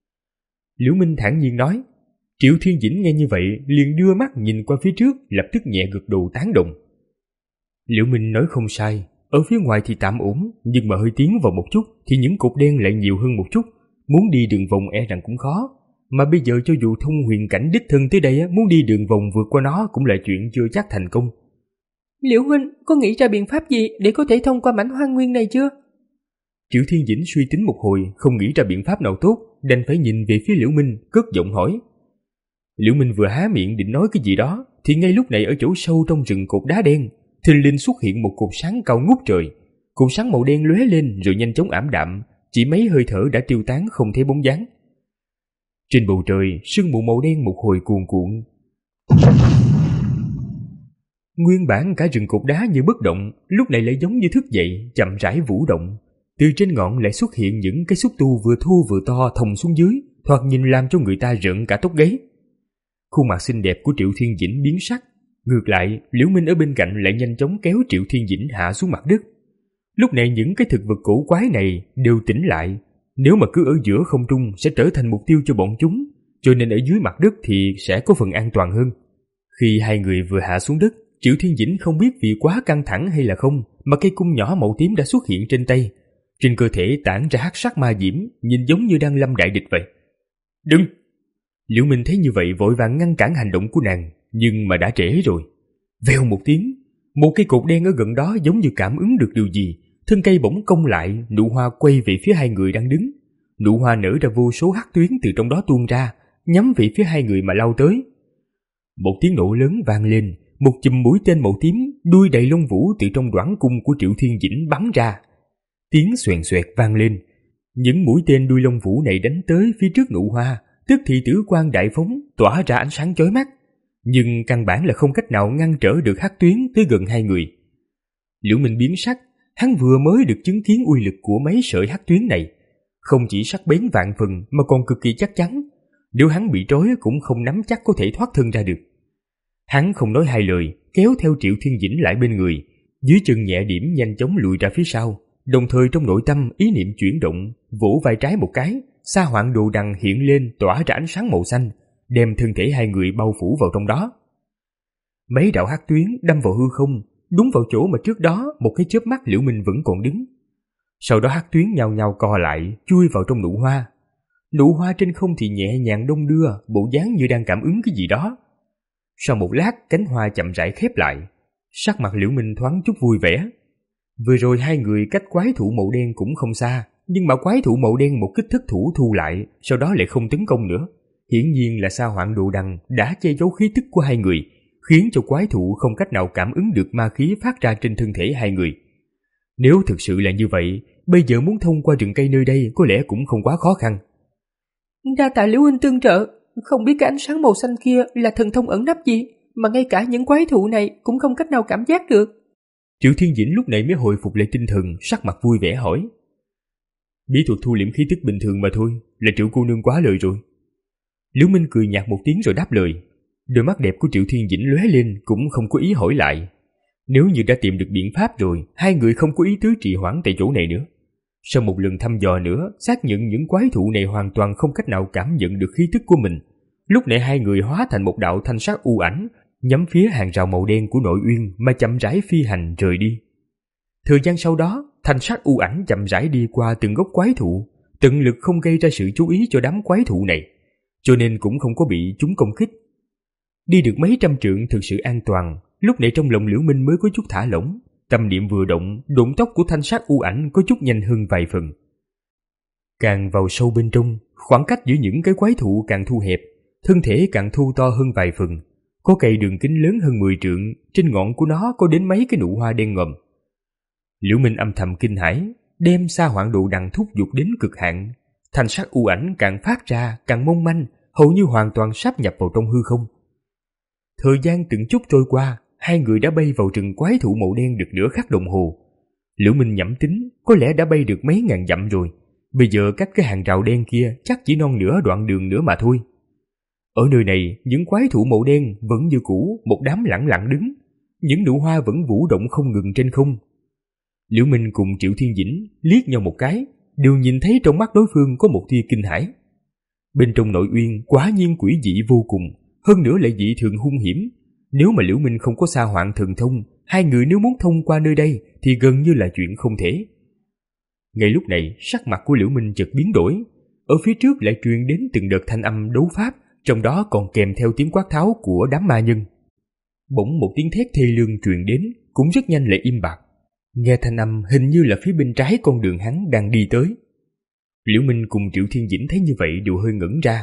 Liễu Minh thản nhiên nói. Triệu Thiên Dĩnh nghe như vậy liền đưa mắt nhìn qua phía trước, lập tức nhẹ gật đầu tán đồng. Liễu Minh nói không sai, ở phía ngoài thì tạm ổn, nhưng mà hơi tiến vào một chút thì những cột đen lại nhiều hơn một chút, muốn đi đường vòng e rằng cũng khó. Mà bây giờ cho dù thông huyền cảnh đích thân tới đây, muốn đi đường vòng vượt qua nó cũng là chuyện chưa chắc thành công.
Liễu huynh có nghĩ ra biện pháp gì để có thể thông qua mảnh hoang nguyên này chưa?
Triệu Thiên Dĩnh suy tính một hồi, không nghĩ ra biện pháp nào tốt, đành phải nhìn về phía Liễu Minh, cất giọng hỏi. Liễu Minh vừa há miệng định nói cái gì đó, thì ngay lúc này ở chỗ sâu trong rừng cột đá đen, thình lình xuất hiện một cột sáng cao ngút trời. Cột sáng màu đen lóe lên rồi nhanh chóng ảm đạm, chỉ mấy hơi thở đã tiêu tán không thấy bóng dáng. Trên bầu trời, sương mù màu đen một hồi cuồn cuộn. Nguyên bản cả rừng cột đá như bất động, lúc này lại giống như thức dậy, chậm rãi vũ động. Từ trên ngọn lại xuất hiện những cái xúc tu vừa thô vừa to thòng xuống dưới, thoạt nhìn làm cho người ta rợn cả tóc gáy. Khuôn mặt xinh đẹp của Triệu Thiên Dĩnh biến sắc. Ngược lại, Liễu Minh ở bên cạnh lại nhanh chóng kéo Triệu Thiên Dĩnh hạ xuống mặt đất. Lúc này những cái thực vật cổ quái này đều tỉnh lại. Nếu mà cứ ở giữa không trung sẽ trở thành mục tiêu cho bọn chúng, cho nên ở dưới mặt đất thì sẽ có phần an toàn hơn. Khi hai người vừa hạ xuống đất, Triệu Thiên Dĩnh không biết vì quá căng thẳng hay là không mà cây cung nhỏ màu tím đã xuất hiện trên tay. Trên cơ thể tản ra hắc sắc ma diễm, nhìn giống như đang lâm đại địch vậy. Đừng! Liễu Minh thấy như vậy vội vàng ngăn cản hành động của nàng, nhưng mà đã trễ rồi. Vèo một tiếng, một cây cột đen ở gần đó giống như cảm ứng được điều gì, thân cây bỗng cong lại, nụ hoa quay về phía hai người đang đứng. Nụ hoa nở ra vô số hắc tuyến từ trong đó tuôn ra, nhắm về phía hai người mà lao tới. Một tiếng nổ lớn vang lên, một chùm mũi tên màu tím đuôi đầy lông vũ từ trong đoản cung của Triệu Thiên Dĩnh bắn ra. Tiếng xoèn xoẹt vang lên. Những mũi tên đuôi lông vũ này đánh tới phía trước nụ hoa, tức thì tử quang đại phóng tỏa ra ánh sáng chói mắt, nhưng căn bản là không cách nào ngăn trở được hắc tuyến tới gần hai người. Liễu Minh biến sắc, hắn vừa mới được chứng kiến uy lực của mấy sợi hắc tuyến này, không chỉ sắc bén vạn phần mà còn cực kỳ chắc chắn, nếu hắn bị trói cũng không nắm chắc có thể thoát thân ra được. Hắn không nói hai lời, kéo theo Triệu Thiên Dĩnh lại bên người, dưới chân nhẹ điểm nhanh chóng lùi ra phía sau, đồng thời trong nội tâm ý niệm chuyển động, vỗ vai trái một cái, sa hoạn đồ đằng hiện lên tỏa ra ánh sáng màu xanh, đem thân thể hai người bao phủ vào trong đó. Mấy đạo hắc tuyến đâm vào hư không, đúng vào chỗ mà trước đó một cái chớp mắt Liễu Minh vẫn còn đứng. Sau đó hắc tuyến nhào nhào co lại, chui vào trong nụ hoa. Nụ hoa trên không thì nhẹ nhàng đong đưa, bộ dáng như đang cảm ứng cái gì đó. Sau một lát, cánh hoa chậm rãi khép lại, sắc mặt Liễu Minh thoáng chút vui vẻ. Vừa rồi hai người cách quái thụ màu đen cũng không xa, nhưng mà quái thụ màu đen một kích thất thủ thu lại, sau đó lại không tấn công nữa. Hiển nhiên là sa hoạn đồ đằng đã che giấu khí tức của hai người, khiến cho quái thụ không cách nào cảm ứng được ma khí phát ra trên thân thể hai người. Nếu thực sự là như vậy, bây giờ muốn thông qua rừng cây nơi đây có lẽ cũng không quá khó khăn.
Đa tạ Liễu huynh tương trợ, không biết cái ánh sáng màu xanh kia là thần thông ẩn nấp gì, mà ngay cả những quái thụ này cũng không cách nào cảm giác được.
Triệu Thiên Dĩnh lúc này mới hồi phục lại tinh thần, sắc mặt vui vẻ hỏi. Bí thuật thu liễm khí tức bình thường mà thôi, là Triệu cô nương quá lời rồi. Liễu Minh cười nhạt một tiếng rồi đáp lời. Đôi mắt đẹp của Triệu Thiên Dĩnh lóe lên, cũng không có ý hỏi lại. Nếu như đã tìm được biện pháp rồi, hai người không có ý tứ trì hoãn tại chỗ này nữa. Sau một lần thăm dò nữa, xác nhận những quái thụ này hoàn toàn không cách nào cảm nhận được khí tức của mình. Lúc này hai người hóa thành một đạo thanh sắc u ảnh, nhắm phía hàng rào màu đen của nội uyên mà chậm rãi phi hành rời đi. Thời gian sau đó, thanh sắc u ảnh chậm rãi đi qua từng gốc quái thụ, tận lực không gây ra sự chú ý cho đám quái thụ này, cho nên cũng không có bị chúng công kích. Đi được mấy trăm trượng thực sự an toàn, lúc này trong lòng Liễu Minh mới có chút thả lỏng, tâm niệm vừa động, độn tốc của thanh sắc u ảnh có chút nhanh hơn vài phần. Càng vào sâu bên trong, khoảng cách giữa những cái quái thụ càng thu hẹp, thân thể càng thu to hơn vài phần. Có cây đường kính lớn hơn mười trượng, trên ngọn của nó có đến mấy cái nụ hoa đen ngòm. Liễu Minh âm thầm kinh hãi, đem sa hoạn đồ đằng thúc giục đến cực hạn. Thanh sắc u ảnh càng phát ra càng mong manh, hầu như hoàn toàn sáp nhập vào trong hư không. Thời gian từng chút trôi qua, hai người đã bay vào rừng quái thụ màu đen được nửa khắc đồng hồ. Liễu Minh nhẩm tính, có lẽ đã bay được mấy ngàn dặm rồi. Bây giờ cách cái hàng rào đen kia chắc chỉ non nửa đoạn đường nữa mà thôi. Ở nơi này, những quái thụ màu đen vẫn như cũ, một đám lẳng lặng đứng. Những nụ hoa vẫn vũ động không ngừng trên không. Liễu Minh cùng Triệu Thiên Dĩnh liếc nhau một cái, đều nhìn thấy trong mắt đối phương có một tia kinh hãi. Bên trong nội uyên quả nhiên quỷ dị vô cùng, hơn nữa lại dị thường hung hiểm. Nếu mà Liễu Minh không có sa hoạn thần thông, hai người nếu muốn thông qua nơi đây thì gần như là chuyện không thể. Ngay lúc này, sắc mặt của Liễu Minh chợt biến đổi. Ở phía trước lại truyền đến từng đợt thanh âm đấu pháp, trong đó còn kèm theo tiếng quát tháo của đám ma nhân. Bỗng một tiếng thét thê lương truyền đến, cũng rất nhanh lại im bặt. Nghe thanh âm hình như là phía bên trái con đường hắn đang đi tới. Liễu Minh cùng Triệu Thiên Dĩnh thấy như vậy đều hơi ngẩn ra.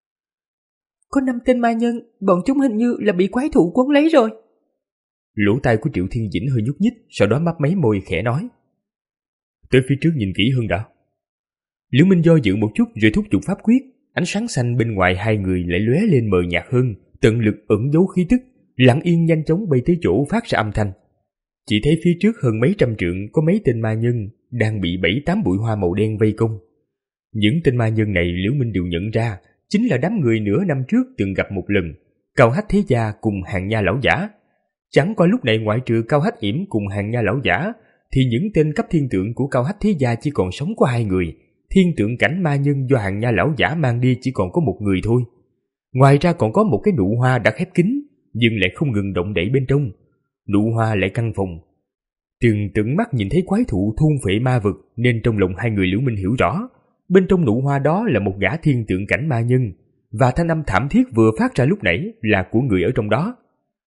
Có năm tên ma nhân, bọn chúng hình như là bị quái thụ cuốn lấy rồi.
Lỗ tai của Triệu Thiên Dĩnh hơi nhúc nhích, sau đó mấp máy môi khẽ nói. Tới phía trước nhìn kỹ hơn đã. Liễu Minh do dự một chút rồi thúc giục pháp quyết. Ánh sáng xanh bên ngoài hai người lại lóe lên mờ nhạt hơn, tận lực ẩn giấu khí tức, lặng yên nhanh chóng bay tới chỗ phát ra âm thanh. Chỉ thấy phía trước hơn mấy trăm trượng có mấy tên ma nhân đang bị bảy tám bụi hoa màu đen vây công. Những tên ma nhân này Liễu Minh đều nhận ra chính là đám người nửa năm trước từng gặp một lần, Cao Hách Thế Gia cùng Hàng Nha Lão Giả. Chẳng qua lúc này ngoại trừ Cao Hách Yểm cùng Hàng Nha Lão Giả, thì những tên cấp thiên tượng của Cao Hách Thế Gia chỉ còn sống có hai người. Thiên tượng cảnh ma nhân do Hàng Nha Lão Giả mang đi chỉ còn có một người thôi. Ngoài ra còn có một cái nụ hoa đã khép kín, nhưng lại không ngừng động đậy bên trong. nụ hoa lại căng phồng. Từng tận mắt nhìn thấy quái thụ thôn phệ ma vực nên trong lòng hai người Liễu Minh hiểu rõ, bên trong nụ hoa đó là một gã thiên tượng cảnh ma nhân, và thanh âm thảm thiết vừa phát ra lúc nãy là của người ở trong đó.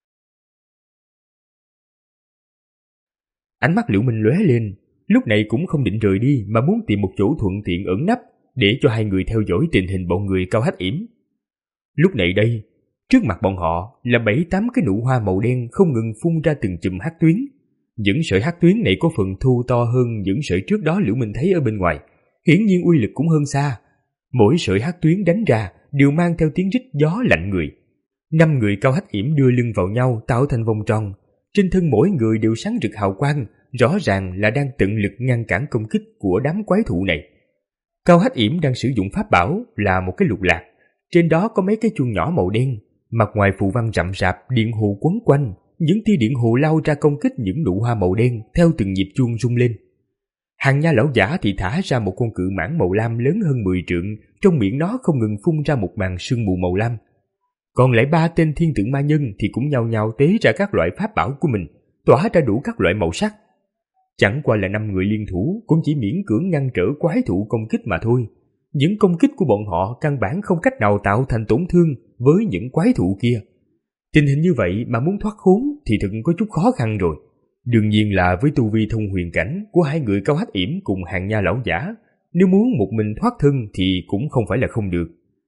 Ánh mắt Liễu Minh lóe lên, lúc này cũng không định rời đi mà muốn tìm một chỗ thuận tiện ẩn nấp để cho hai người theo dõi tình hình bọn người Cao Hách Yểm. Lúc này đây, trước mặt bọn họ là bảy tám cái nụ hoa màu đen không ngừng phun ra từng chùm hắc tuyến. Những sợi hắc tuyến này có phần thu to hơn những sợi trước đó Liễu Minh thấy ở bên ngoài, hiển nhiên uy lực cũng hơn xa. Mỗi sợi hắc tuyến đánh ra đều mang theo tiếng rít gió lạnh người. Năm người Cao Hách Yểm đưa lưng vào nhau tạo thành vòng tròn, trên thân mỗi người đều sáng rực hào quang, rõ ràng là đang tận lực ngăn cản công kích của đám quái thụ này. Cao Hách Yểm đang sử dụng pháp bảo là một cái lục lạc, trên đó có mấy cái chuông nhỏ màu đen, mặt ngoài phù văn rậm rạp, điện hồ quấn quanh, những tia điện hồ lao ra công kích những nụ hoa màu đen theo từng nhịp chuông rung lên. Hàng Nha lão giả thì thả ra một con cự mãng màu lam lớn hơn mười trượng, trong miệng nó không ngừng phun ra một màn sương mù màu lam. Còn lại ba tên thiên tượng ma nhân thì cũng nhao nhao tế ra các loại pháp bảo của mình, tỏa ra đủ các loại màu sắc. Chẳng qua là năm người liên thủ cũng chỉ miễn cưỡng ngăn trở quái thụ công kích mà thôi. Những công kích của bọn họ căn bản không cách nào tạo thành tổn thương với những quái thụ kia. Tình hình như vậy mà muốn thoát khốn thì thật có chút khó khăn rồi. Đương nhiên là với tu vi thông huyền cảnh của hai người Cao Hách Yểm cùng Hàng Nha lão giả, nếu muốn một mình thoát thân thì cũng không phải là không được.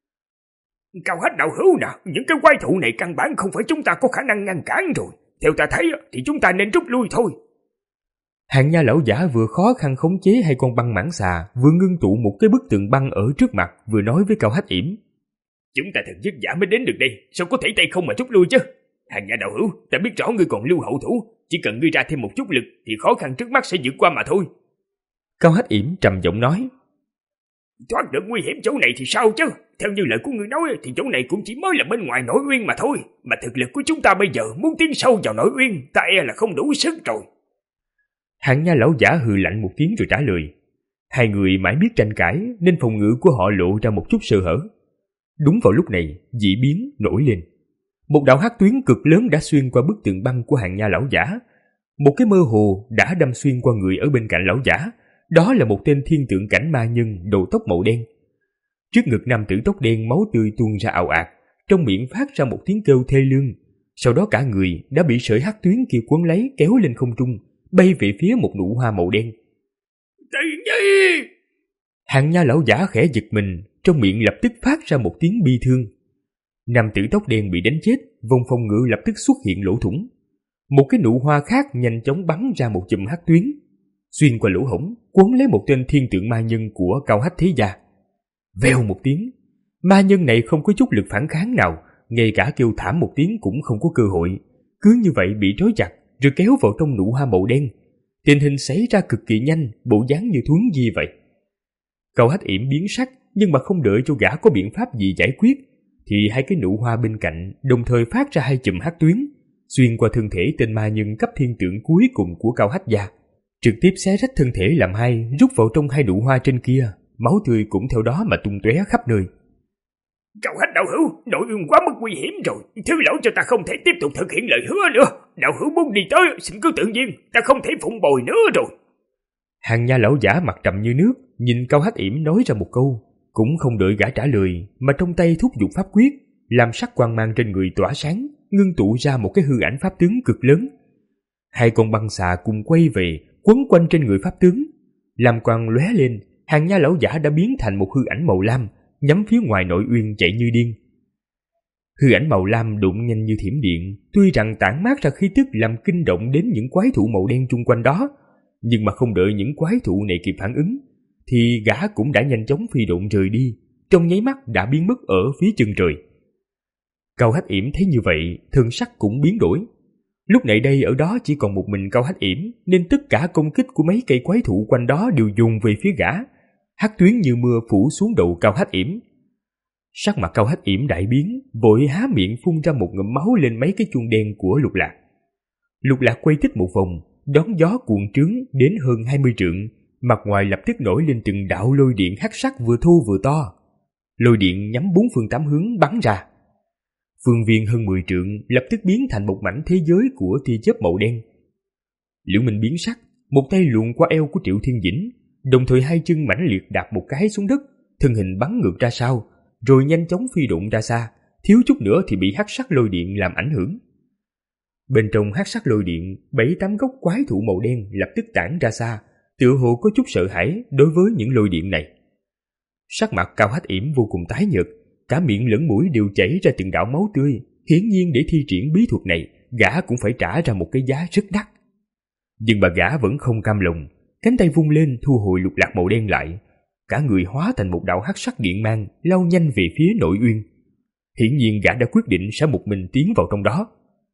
Cao Hách đạo hữu nào, những cái quái thụ này căn bản không phải chúng ta có khả năng ngăn cản rồi. Theo ta thấy thì chúng ta nên rút lui thôi.
Hàng Nha lão giả vừa khó khăn khống chế hai con băng mãng xà, vừa ngưng tụ một cái bức tượng băng ở trước mặt, vừa nói với Cao Hách Yểm.
Chúng ta thật vất vả mới đến được đây, sao có thể tay không mà rút lui chứ? Hàng Nha đạo hữu, ta biết rõ ngươi còn lưu hậu thủ, chỉ cần ngươi ra thêm một chút lực thì khó khăn trước mắt sẽ vượt qua mà thôi.
Cao Hách Yểm trầm giọng nói.
Thoát được nguy hiểm chỗ này thì sao chứ? Theo như lời của ngươi nói thì chỗ này cũng chỉ mới là bên ngoài nội uyên mà thôi, mà thực lực của chúng ta bây giờ muốn tiến sâu vào nội uyên, ta e là không đủ sức rồi.
Hàng Nha lão giả hừ lạnh một tiếng rồi trả lời. Hai người mãi biết tranh cãi nên phòng ngự của họ lộ ra một chút sơ hở. Đúng vào lúc này, dị biến nổi lên. Một đạo hắc tuyến cực lớn đã xuyên qua bức tường băng của Hàng Nha lão giả. Một cái mơ hồ đã đâm xuyên qua người ở bên cạnh lão giả. Đó là một tên thiên tượng cảnh ma nhân đầu tóc màu đen. Trước ngực nam tử tóc đen máu tươi tuôn ra ào ạt, trong miệng phát ra một tiếng kêu thê lương. Sau đó cả người đã bị sợi hắc tuyến kia cuốn lấy kéo lên không trung, bay về phía một nụ hoa màu đen.
Tiền nhi!
Hàng Nha lão giả khẽ giật mình, trong miệng lập tức phát ra một tiếng bi thương. Nam tử tóc đen bị đánh chết, vòng phòng ngự lập tức xuất hiện lỗ thủng. Một cái nụ hoa khác nhanh chóng bắn ra một chùm hắc tuyến, xuyên qua lỗ hổng, quấn lấy một tên thiên tượng ma nhân của Cao Hách thế gia. Vèo một tiếng, ma nhân này không có chút lực phản kháng nào, ngay cả kêu thảm một tiếng cũng không có cơ hội, cứ như vậy bị trói chặt rồi kéo vào trong nụ hoa màu đen. Tình hình xảy ra cực kỳ nhanh, bộ dáng như thuấn di vậy. Cao Hách Yểm biến sắc, nhưng mà không đợi cho gã có biện pháp gì giải quyết, thì hai cái nụ hoa bên cạnh đồng thời phát ra hai chùm hắc tuyến, xuyên qua thân thể tên ma nhân cấp thiên tượng cuối cùng của Cao Hách gia, trực tiếp xé rách thân thể làm hai, rút vào trong hai nụ hoa trên kia, máu tươi cũng theo đó mà tung tóe khắp nơi.
Cao Hách đạo hữu, nội uyên quá mức nguy hiểm rồi, thứ lỗi cho ta không thể tiếp tục thực hiện lời hứa nữa. Đạo hữu muốn đi tới, xin cứ tự nhiên, ta không thể phụng bồi nữa rồi.
Hàng Nha lão giả mặt trầm như nước, nhìn Cao Hách Yểm nói ra một câu, cũng không đợi gã trả lời, mà trong tay thúc giục pháp quyết, làm sắc quang mang trên người tỏa sáng, ngưng tụ ra một cái hư ảnh pháp tướng cực lớn. Hai con băng xà cùng quay về, quấn quanh trên người pháp tướng. Làm quang lóe lên, Hàng Nha lão giả đã biến thành một hư ảnh màu lam, nhắm phía ngoài nội uyên chạy như điên. Hư ảnh màu lam đụng nhanh như thiểm điện, tuy rằng tản mát ra khí tức làm kinh động đến những quái thụ màu đen chung quanh đó, nhưng mà không đợi những quái thụ này kịp phản ứng, thì gã cũng đã nhanh chóng phi độn rời đi, trong nháy mắt đã biến mất ở phía chân trời. Cao Hách Yểm thấy như vậy, thân sắc cũng biến đổi. Lúc này đây ở đó chỉ còn một mình Cao Hách Yểm, nên tất cả công kích của mấy cây quái thụ quanh đó đều dồn về phía gã. Hắc tuyến như mưa phủ xuống đầu Cao Hách Yểm. Sắc mặt Cao Hách Yểm đại biến, vội há miệng phun ra một ngụm máu lên mấy cái chuông đen của lục lạc. Lục lạc quay tích một vòng, đón gió cuộn trướng đến hơn hai mươi trượng, mặt ngoài lập tức nổi lên từng đạo lôi điện hắc sắc vừa thô vừa to. Lôi điện nhắm bốn phương tám hướng bắn ra. Phương viên hơn mười trượng lập tức biến thành một mảnh thế giới của tia chớp màu đen. Liễu Minh biến sắc, một tay luồn qua eo của Triệu Thiên Dĩnh, đồng thời hai chân mãnh liệt đạp một cái xuống đất, thân hình bắn ngược ra sau, rồi nhanh chóng phi độn ra xa, thiếu chút nữa thì bị hắc sắc lôi điện làm ảnh hưởng. Bên trong hắc sắc lôi điện, bảy tám gốc quái thụ màu đen lập tức tản ra xa, tựa hồ có chút sợ hãi đối với những lôi điện này. Sắc mặt Cao Hách Yểm vô cùng tái nhợt, cả miệng lẫn mũi đều chảy ra từng đạo máu tươi, hiển nhiên để thi triển bí thuật này, gã cũng phải trả ra một cái giá rất đắt. Nhưng mà gã vẫn không cam lòng, cánh tay vung lên thu hồi lục lạc màu đen lại, cả người hóa thành một đạo hắc sắc điện mang lao nhanh về phía nội uyên. Hiển nhiên gã đã quyết định sẽ một mình tiến vào trong đó.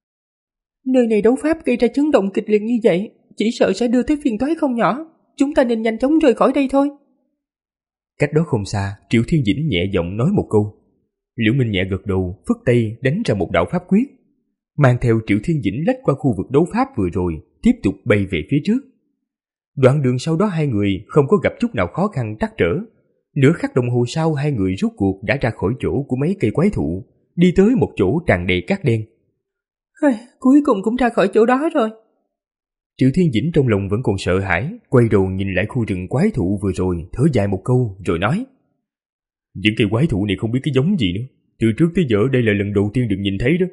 Nơi này đấu pháp gây ra chấn động kịch liệt như vậy, chỉ sợ sẽ đưa tới phiền toái không nhỏ. Chúng ta nên nhanh chóng rời khỏi đây thôi.
Cách đó không xa, Triệu Thiên Dĩnh nhẹ giọng nói một câu. Liễu Minh nhẹ gật đầu, phất tay đánh ra một đạo pháp quyết, mang theo Triệu Thiên Dĩnh lách qua khu vực đấu pháp vừa rồi, tiếp tục bay về phía trước. Đoạn đường sau đó hai người không có gặp chút nào khó khăn trắc trở. Nửa khắc đồng hồ sau, hai người rốt cuộc đã ra khỏi chỗ của mấy cây quái thụ, đi tới một chỗ tràn đầy cát đen.
Hey, cuối cùng cũng ra khỏi chỗ đó rồi.
Triệu Thiên Dĩnh trong lòng vẫn còn sợ hãi, quay đầu nhìn lại khu rừng quái thụ vừa rồi, thở dài một câu rồi nói: những cây quái thụ này không biết cái giống gì nữa, từ trước tới giờ đây là lần đầu tiên được nhìn thấy đó.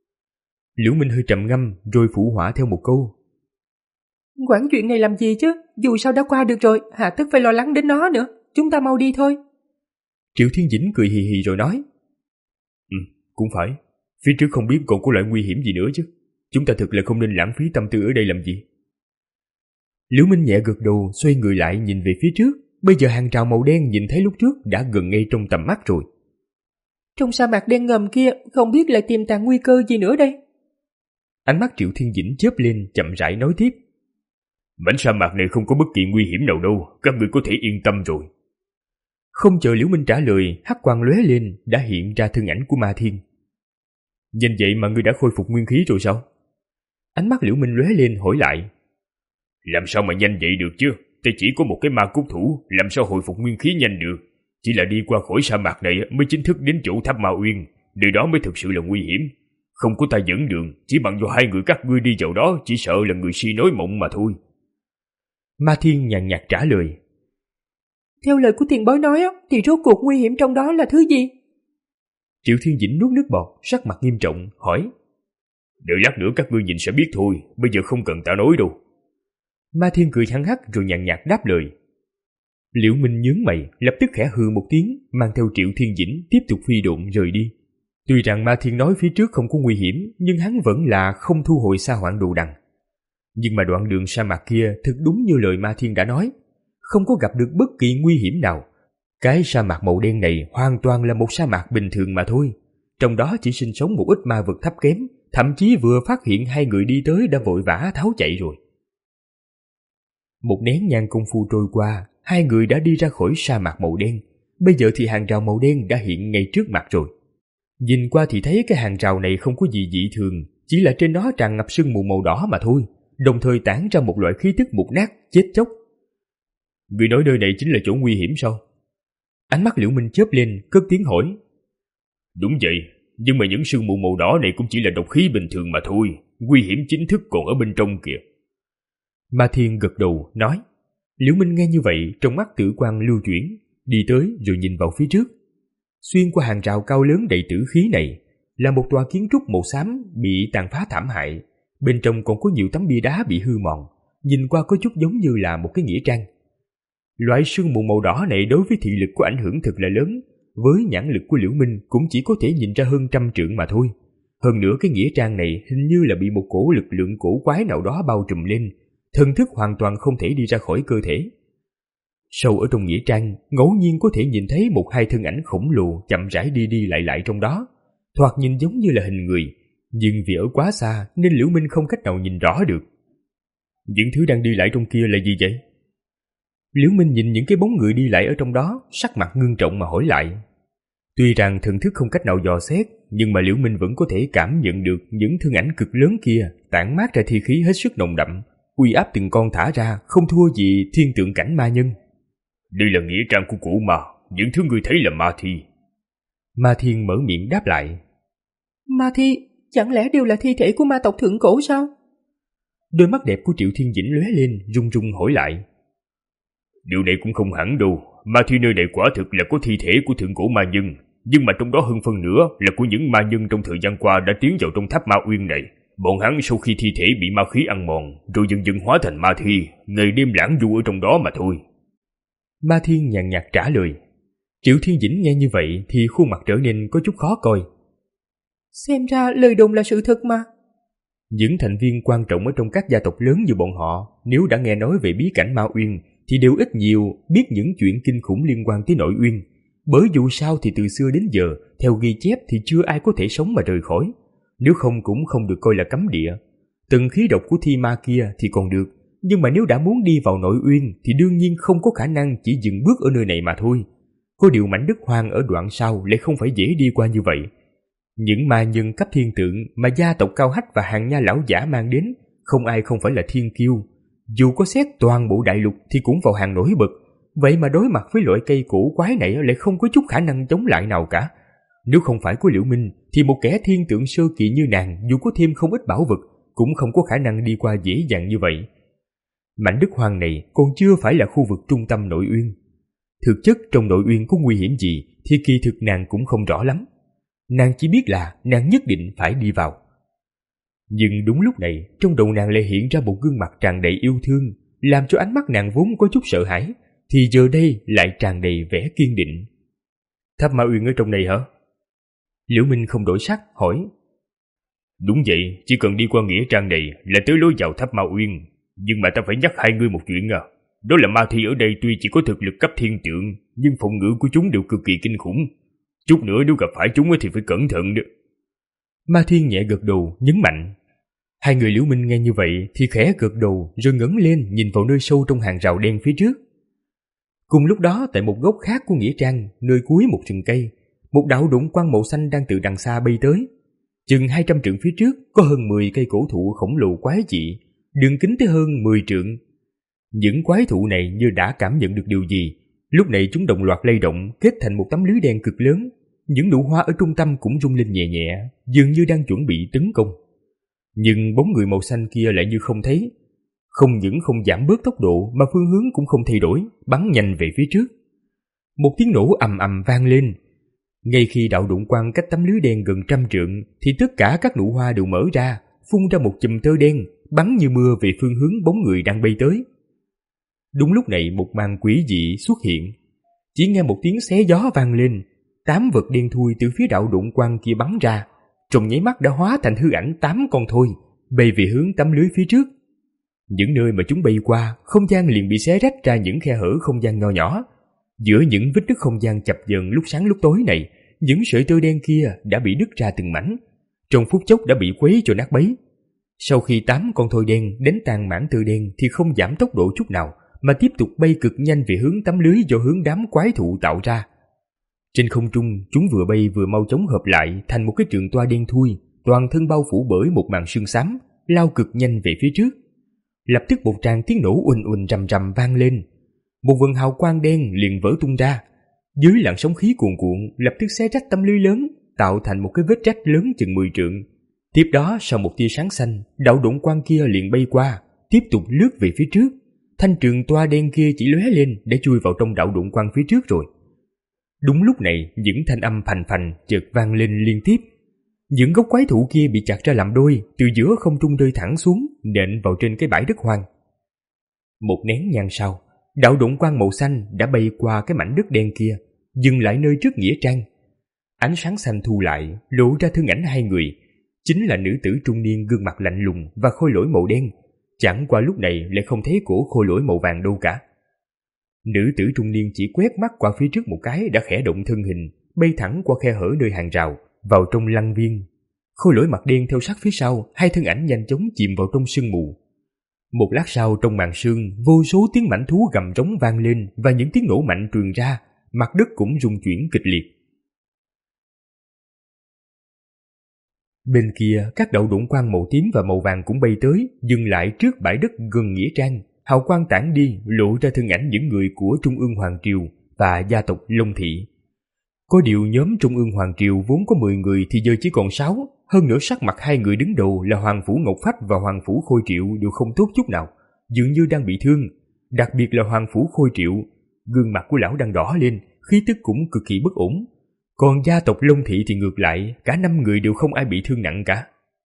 Liễu Minh hơi trầm ngâm rồi phụ họa theo một câu:
quản chuyện này làm gì chứ, dù sao đã qua được rồi, hà tất phải lo lắng đến nó nữa, chúng ta mau đi thôi.
Triệu Thiên Dĩnh cười hì hì rồi nói: Ừ, cũng phải, phía trước không biết còn có loại nguy hiểm gì nữa chứ, chúng ta thực là không nên lãng phí tâm tư ở đây làm gì. Liễu Minh nhẹ gật đầu, xoay người lại nhìn về phía trước. Bây giờ hàng rào màu đen nhìn thấy lúc trước đã gần ngay trong tầm mắt rồi.
Trong sa mạc đen ngầm kia không biết lại tiềm tàng nguy cơ gì nữa đây.
Ánh mắt Triệu Thiên Dĩnh chớp lên, chậm rãi nói tiếp: mảnh sa mạc này không có bất kỳ nguy hiểm nào đâu, các người có thể yên tâm rồi. Không chờ Liễu Minh trả lời, hắc quang lóe lên, đã hiện ra thân ảnh của Ma Thiên. Nhanh vậy mà ngươi đã khôi phục nguyên khí rồi sao? Ánh mắt Liễu Minh lóe lên hỏi lại. Làm sao mà nhanh vậy được chứ, ta chỉ có một cái ma cốt thủ, làm sao hồi phục nguyên khí nhanh được. Chỉ là đi qua khỏi sa mạc này mới chính thức đến chỗ tháp Ma Uyên, nơi đó mới thực sự là nguy hiểm. Không có ta dẫn đường, chỉ bằng do hai người các ngươi đi vào đó, chỉ sợ là người si nói mộng mà thôi. Ma Thiên nhàn nhạt trả lời.
Theo lời của tiền bối nói thì rốt cuộc nguy hiểm trong đó là thứ gì?
Triệu Thiên Dĩnh nuốt nước bọt, sắc mặt nghiêm trọng hỏi. Đợi lát nữa các ngươi nhìn sẽ biết thôi, bây giờ không cần ta nói đâu. Ma Thiên cười hăng hắc rồi nhàn nhạt đáp lời. Liễu Minh nhướng mày, lập tức khẽ hừ một tiếng, mang theo Triệu Thiên Dĩnh tiếp tục phi độn rời đi. Tuy rằng Ma Thiên nói phía trước không có nguy hiểm, nhưng hắn vẫn là không thu hồi Sa Hoạn Đồ Đằng. Nhưng mà đoạn đường sa mạc kia thực đúng như lời Ma Thiên đã nói, không có gặp được bất kỳ nguy hiểm nào. Cái sa mạc màu đen này hoàn toàn là một sa mạc bình thường mà thôi. Trong đó chỉ sinh sống một ít ma vật thấp kém, thậm chí vừa phát hiện hai người đi tới đã vội vã tháo chạy rồi. Một nén nhang công phu trôi qua, hai người đã đi ra khỏi sa mạc màu đen. Bây giờ thì hàng rào màu đen đã hiện ngay trước mặt rồi. Nhìn qua thì thấy cái hàng rào này không có gì dị thường, chỉ là trên đó tràn ngập sương mù màu đỏ mà thôi, đồng thời tản ra một loại khí tức mục nát, chết chóc. Người nói nơi này chính là chỗ nguy hiểm sao? Ánh mắt Liễu Minh chớp lên, cất tiếng hỏi. Đúng vậy, nhưng mà những sương mù màu đỏ này cũng chỉ là độc khí bình thường mà thôi, nguy hiểm chính thức còn ở bên trong kìa. Ma Thiên gật đầu, nói. Liễu Minh nghe như vậy, trong mắt tử quang lưu chuyển, đi tới rồi nhìn vào phía trước. Xuyên qua hàng rào cao lớn đầy tử khí này, là một tòa kiến trúc màu xám bị tàn phá thảm hại. Bên trong còn có nhiều tấm bia đá bị hư mòn, nhìn qua có chút giống như là một cái nghĩa trang. Loại sương mù màu đỏ này đối với thị lực có ảnh hưởng thật là lớn, với nhãn lực của Liễu Minh cũng chỉ có thể nhìn ra hơn trăm trượng mà thôi. Hơn nữa cái nghĩa trang này hình như là bị một cổ lực lượng cổ quái nào đó bao trùm lên, thần thức hoàn toàn không thể đi ra khỏi cơ thể. Sâu ở trong nghĩa trang, ngẫu nhiên có thể nhìn thấy một hai thân ảnh khổng lồ chậm rãi đi đi lại lại trong đó, thoạt nhìn giống như là hình người, nhưng vì ở quá xa nên Liễu Minh không cách nào nhìn rõ được. Những thứ đang đi lại trong kia là gì vậy? Liễu Minh nhìn những cái bóng người đi lại ở trong đó, sắc mặt ngưng trọng mà hỏi lại. Tuy rằng thần thức không cách nào dò xét, nhưng mà Liễu Minh vẫn có thể cảm nhận được những thân ảnh cực lớn kia tản mát ra thi khí hết sức nồng đậm, uy áp từng con thả ra không thua gì thiên tượng cảnh ma nhân. Đây là nghĩa trang của cổ ma, những thứ người thấy là ma thi. Ma Thiên mở miệng đáp lại.
Ma thi, chẳng lẽ đều là thi thể của ma tộc thượng cổ sao?
Đôi mắt đẹp của Triệu Thiên Dĩnh lóe lên, run run hỏi lại.
Điều này cũng không hẳn đâu, ma thi nơi này quả thực là có thi thể của thượng cổ ma nhân, nhưng mà trong đó hơn phân nửa là của những ma nhân trong thời gian qua đã tiến vào trong tháp Ma Uyên này. Bọn hắn sau khi thi thể bị ma khí ăn mòn, rồi dần dần hóa thành ma thi, ngày đêm lãng du ở trong đó mà thôi.
Ma Thiên nhàn nhạt trả lời. Triệu Thiên Dĩnh nghe như vậy thì khuôn mặt trở nên có chút khó coi.
Xem ra lời đồn là sự thật mà.
Những thành viên quan trọng ở trong các gia tộc lớn như bọn họ, nếu đã nghe nói về bí cảnh Ma Uyên thì đều ít nhiều biết những chuyện kinh khủng liên quan tới nội uyên. Bởi dù sao thì từ xưa đến giờ, theo ghi chép thì chưa ai có thể sống mà rời khỏi. Nếu không cũng không được coi là cấm địa. Từng khí độc của thi ma kia thì còn được, nhưng mà nếu đã muốn đi vào nội uyên thì đương nhiên không có khả năng chỉ dừng bước ở nơi này mà thôi. Có điều mảnh đất hoang ở đoạn sau lại không phải dễ đi qua như vậy. Những ma nhân cấp thiên tượng mà gia tộc Cao Hách và Hàng Nha lão giả mang đến, không ai không phải là thiên kiêu. Dù có xét toàn bộ đại lục thì cũng vào hàng nổi bật. Vậy mà đối mặt với loại cây cổ quái này lại không có chút khả năng chống lại nào cả. Nếu không phải của Liễu Minh thì một kẻ thiên tượng sơ kỳ như nàng, dù có thêm không ít bảo vật, cũng không có khả năng đi qua dễ dàng như vậy. Mảnh đất hoang này còn chưa phải là khu vực trung tâm nội uyên. Thực chất trong nội uyên có nguy hiểm gì thì kỳ thực nàng cũng không rõ lắm. Nàng chỉ biết là nàng nhất định phải đi vào. Nhưng đúng lúc này, trong đầu nàng lại hiện ra một gương mặt tràn đầy yêu thương, làm cho ánh mắt nàng vốn có chút sợ hãi, thì giờ đây lại tràn đầy vẻ kiên định. Tháp Ma Uyên ở trong này hả? Liễu Minh không đổi sắc, hỏi.
Đúng vậy, chỉ cần đi qua nghĩa trang này là tới lối vào tháp Ma Uyên. Nhưng mà ta phải nhắc hai ngươi một chuyện à. Đó là ma thi ở đây tuy chỉ có thực lực cấp thiên tượng, nhưng phòng ngự của chúng đều cực kỳ kinh khủng. Chút nữa nếu gặp phải chúng thì phải cẩn thận đó.
Ma Thiên nhẹ gật đầu, nhấn mạnh. Hai người Liễu Minh nghe như vậy thì khẽ gật đầu rồi ngẩng lên nhìn vào nơi sâu trong hàng rào đen phía trước. Cùng lúc đó tại một góc khác của nghĩa trang, nơi cuối một rừng cây, một đạo đụng quang màu xanh đang từ đằng xa bay tới. Chừng hai trăm trượng phía trước có hơn mười cây cổ thụ khổng lồ quái dị, đường kính tới hơn mười trượng. Những quái thụ này như đã cảm nhận được điều gì, lúc này chúng đồng loạt lay động, kết thành một tấm lưới đen cực lớn. Những nụ hoa ở trung tâm cũng rung lên nhẹ nhẹ, dường như đang chuẩn bị tấn công. Nhưng bóng người màu xanh kia lại như không thấy. Không những không giảm bớt tốc độ mà phương hướng cũng không thay đổi, bắn nhanh về phía trước. Một tiếng nổ ầm ầm vang lên. Ngay khi đạo đụng quang cách tấm lưới đen gần trăm trượng thì tất cả các nụ hoa đều mở ra, phun ra một chùm tơ đen, bắn như mưa về phương hướng bóng người đang bay tới. Đúng lúc này một màn quỷ dị xuất hiện. Chỉ nghe một tiếng xé gió vang lên, tám vật đen thui từ phía đạo đụng quang kia bắn ra, trong nháy mắt đã hóa thành hư ảnh tám con thoi, bay về hướng tấm lưới phía trước. Những nơi mà chúng bay qua, không gian liền bị xé rách ra những khe hở không gian nho nhỏ. Giữa những vết nứt không gian chập chờn lúc sáng lúc tối này, những sợi tơ đen kia đã bị đứt ra từng mảnh, trong phút chốc đã bị quấy cho nát bấy. Sau khi tám con thoi đen đánh tan mảng tơ đen thì không giảm tốc độ chút nào, mà tiếp tục bay cực nhanh về hướng tấm lưới do hướng đám quái thụ tạo ra. Trên không trung, chúng vừa bay vừa mau chóng hợp lại thành một cái trường toa đen thui, toàn thân bao phủ bởi một màn sương xám, lao cực nhanh về phía trước. Lập tức một tràng tiếng nổ uỳnh uỳnh rầm rầm vang lên. Một vầng hào quang đen liền vỡ tung ra. Dưới làn sóng khí cuồn cuộn lập tức xé rách tấm lưới lớn, tạo thành một cái vết rách lớn chừng mười trượng. Tiếp đó sau một tia sáng xanh, đạo đụng quang kia liền bay qua, tiếp tục lướt về phía trước. Thanh trường toa đen kia chỉ lóe lên để chui vào trong đạo đụng quang phía trước rồi. Đúng lúc này, những thanh âm phành phành chợt vang lên liên tiếp. Những gốc quái thụ kia bị chặt ra làm đôi, từ giữa không trung rơi thẳng xuống, nện vào trên cái bãi đất hoang. Một nén nhang sau, đạo đụng quang màu xanh đã bay qua cái mảnh đất đen kia, dừng lại nơi trước nghĩa trang. Ánh sáng xanh thu lại, lộ ra thân ảnh hai người, chính là nữ tử trung niên gương mặt lạnh lùng và khôi lỗi màu đen. Chẳng qua lúc này lại không thấy cổ khôi lỗi màu vàng đâu cả. Nữ tử trung niên chỉ quét mắt qua phía trước một cái đã khẽ động thân hình, bay thẳng qua khe hở nơi hàng rào, vào trong lăng viên. Khôi lỗi mặt đen theo sát phía sau, hai thân ảnh nhanh chóng chìm vào trong sương mù. Một lát sau trong màn sương, vô số tiếng mãnh thú gầm rống vang lên và những tiếng nổ mạnh truyền ra, mặt đất cũng rung chuyển kịch liệt. Bên kia, các đạo đụng quang màu tím và màu vàng cũng bay tới, dừng lại trước bãi đất gần nghĩa trang. Hào quang tản đi, lộ ra thân ảnh những người của Trung ương Hoàng Triều và gia tộc Long Thị. Có điều nhóm Trung ương Hoàng Triều vốn có mười người thì giờ chỉ còn sáu, Hơn nữa sắc mặt hai người đứng đầu là Hoàng Phủ Ngọc Phách và Hoàng Phủ Khôi Triệu đều không tốt chút nào, dường như đang bị thương. Đặc biệt là Hoàng Phủ Khôi Triệu, gương mặt của lão đang đỏ lên, khí tức cũng cực kỳ bất ổn. Còn gia tộc Long Thị thì ngược lại, cả năm người đều không ai bị thương nặng cả.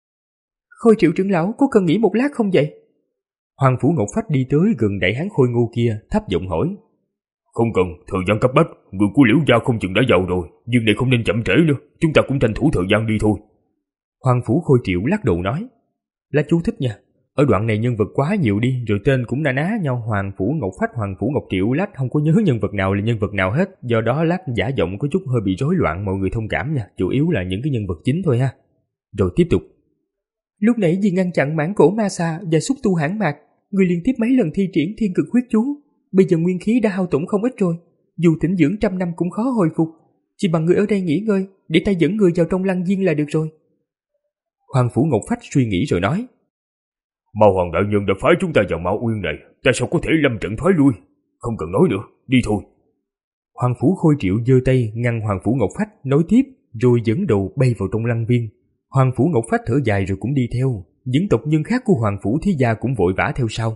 Khôi Triệu trưởng lão có cần nghỉ một lát không vậy?
Hoàng Phủ Ngọc Phách đi tới gần đẩy hắn Khôi Ngô kia, thấp giọng hỏi.
Không cần, thời gian cấp bách, người của Liễu gia không chừng đã giàu rồi, nhưng này không nên chậm trễ nữa, chúng ta cũng tranh thủ thời gian đi thôi.
Hoàng Phủ Khôi Triệu lắc đầu nói. Là chú thích nha, ở đoạn này nhân vật quá nhiều đi, rồi tên cũng na ná nhau. Hoàng Phủ Ngọc Phách, Hoàng Phủ Ngọc Triệu, lát không có nhớ nhân vật nào là nhân vật nào hết, do đó lát giả giọng có chút hơi bị rối loạn, mọi người thông cảm nha, chủ yếu là những cái nhân vật chính thôi ha. Rồi tiếp tục.
Lúc nãy vì ngăn chặn mãn cổ ma xà và xúc tu hãn mạc, người liên tiếp mấy lần thi triển thiên cực huyết chú, bây giờ nguyên khí đã hao tổn không ít rồi, dù tĩnh dưỡng trăm năm cũng khó hồi phục, chỉ bằng người ở đây nghỉ ngơi, để ta dẫn người vào trong lăng viên là được rồi.
Hoàng Phủ Ngọc Phách suy nghĩ rồi nói.
Mao Hoàng đại nhân đã phái chúng ta vào Mao Uyên này, ta sao có thể lâm trận thoái lui? Không cần nói nữa, đi thôi.
Hoàng Phủ Khôi Triệu giơ tay ngăn Hoàng Phủ Ngọc Phách nói tiếp, rồi dẫn đầu bay vào trong lăng viên. Hoàng Phủ Ngọc Phách thở dài rồi cũng đi theo, những tộc nhân khác của Hoàng Phủ Thế Gia cũng vội vã theo sau.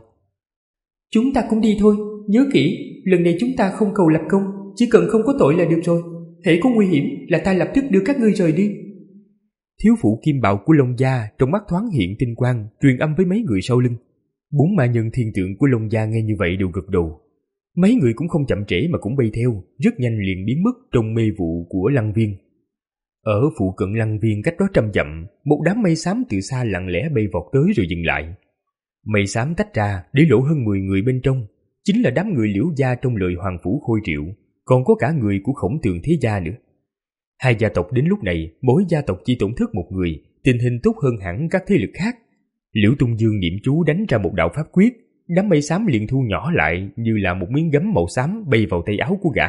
Chúng ta cũng đi thôi, nhớ kỹ, lần này chúng ta không cầu lập công, chỉ cần không có tội là được rồi. Hễ có nguy hiểm là ta lập tức đưa các ngươi rời đi.
Thiếu phụ Kim Bào của Long Gia trong mắt thoáng hiện tinh quang, truyền âm với mấy người sau lưng. Bốn ma nhân thiên tượng của Long Gia nghe như vậy đều gật đầu. Mấy người cũng không chậm trễ mà cũng bay theo, rất nhanh liền biến mất trong mê vụ của lăng viên. Ở phụ cận lăng viên cách đó trăm dặm, một đám mây xám từ xa lặng lẽ bay vọt tới rồi dừng lại. Mây xám tách ra để lộ hơn mười người bên trong, chính là đám người Liễu gia trong lời Hoàng Phủ Khôi Triệu, còn có cả người của Khổng Tường Thế Gia nữa. Hai gia tộc đến lúc này, mỗi gia tộc chỉ tổn thất một người, tình hình tốt hơn hẳn các thế lực khác. Liễu Tung Dương niệm chú đánh ra một đạo pháp quyết, đám mây xám liền thu nhỏ lại như là một miếng gấm màu xám bay vào tay áo của gã.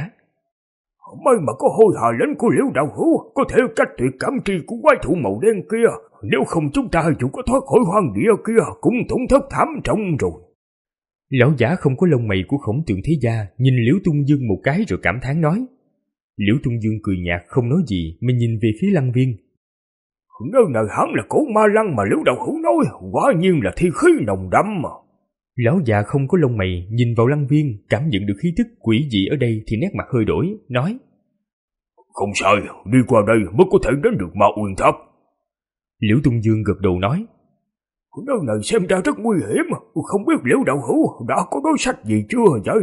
May mà có hôi hà lãnh của Liễu đạo hữu có thể cách tuyệt cảm tri của quái thú màu đen kia, nếu không chúng ta dù có thoát khỏi hoang địa kia cũng tổn thất thảm trọng rồi.
Lão giả không có lông mày của Khổng Tường Thế Gia nhìn Liễu Tung Dương một cái rồi cảm thán nói. Liễu Tung Dương cười nhạt không nói gì mà nhìn về phía lăng viên.
Nơi này hẳn là cổ ma lăng mà Liễu đạo hữu nói, quả nhiên là thi khí nồng đậm mà.
Lão già không có lông mày nhìn vào lăng viên, cảm nhận được khí tức quỷ dị ở đây thì nét mặt hơi đổi, nói.
Không sai, đi qua đây mới có thể đến được Ma Uyên Tháp.
Liễu Tung Dương gật đầu nói.
Nơi này xem ra rất nguy hiểm, không biết Liễu đạo hữu đã có đối sách gì chưa vậy?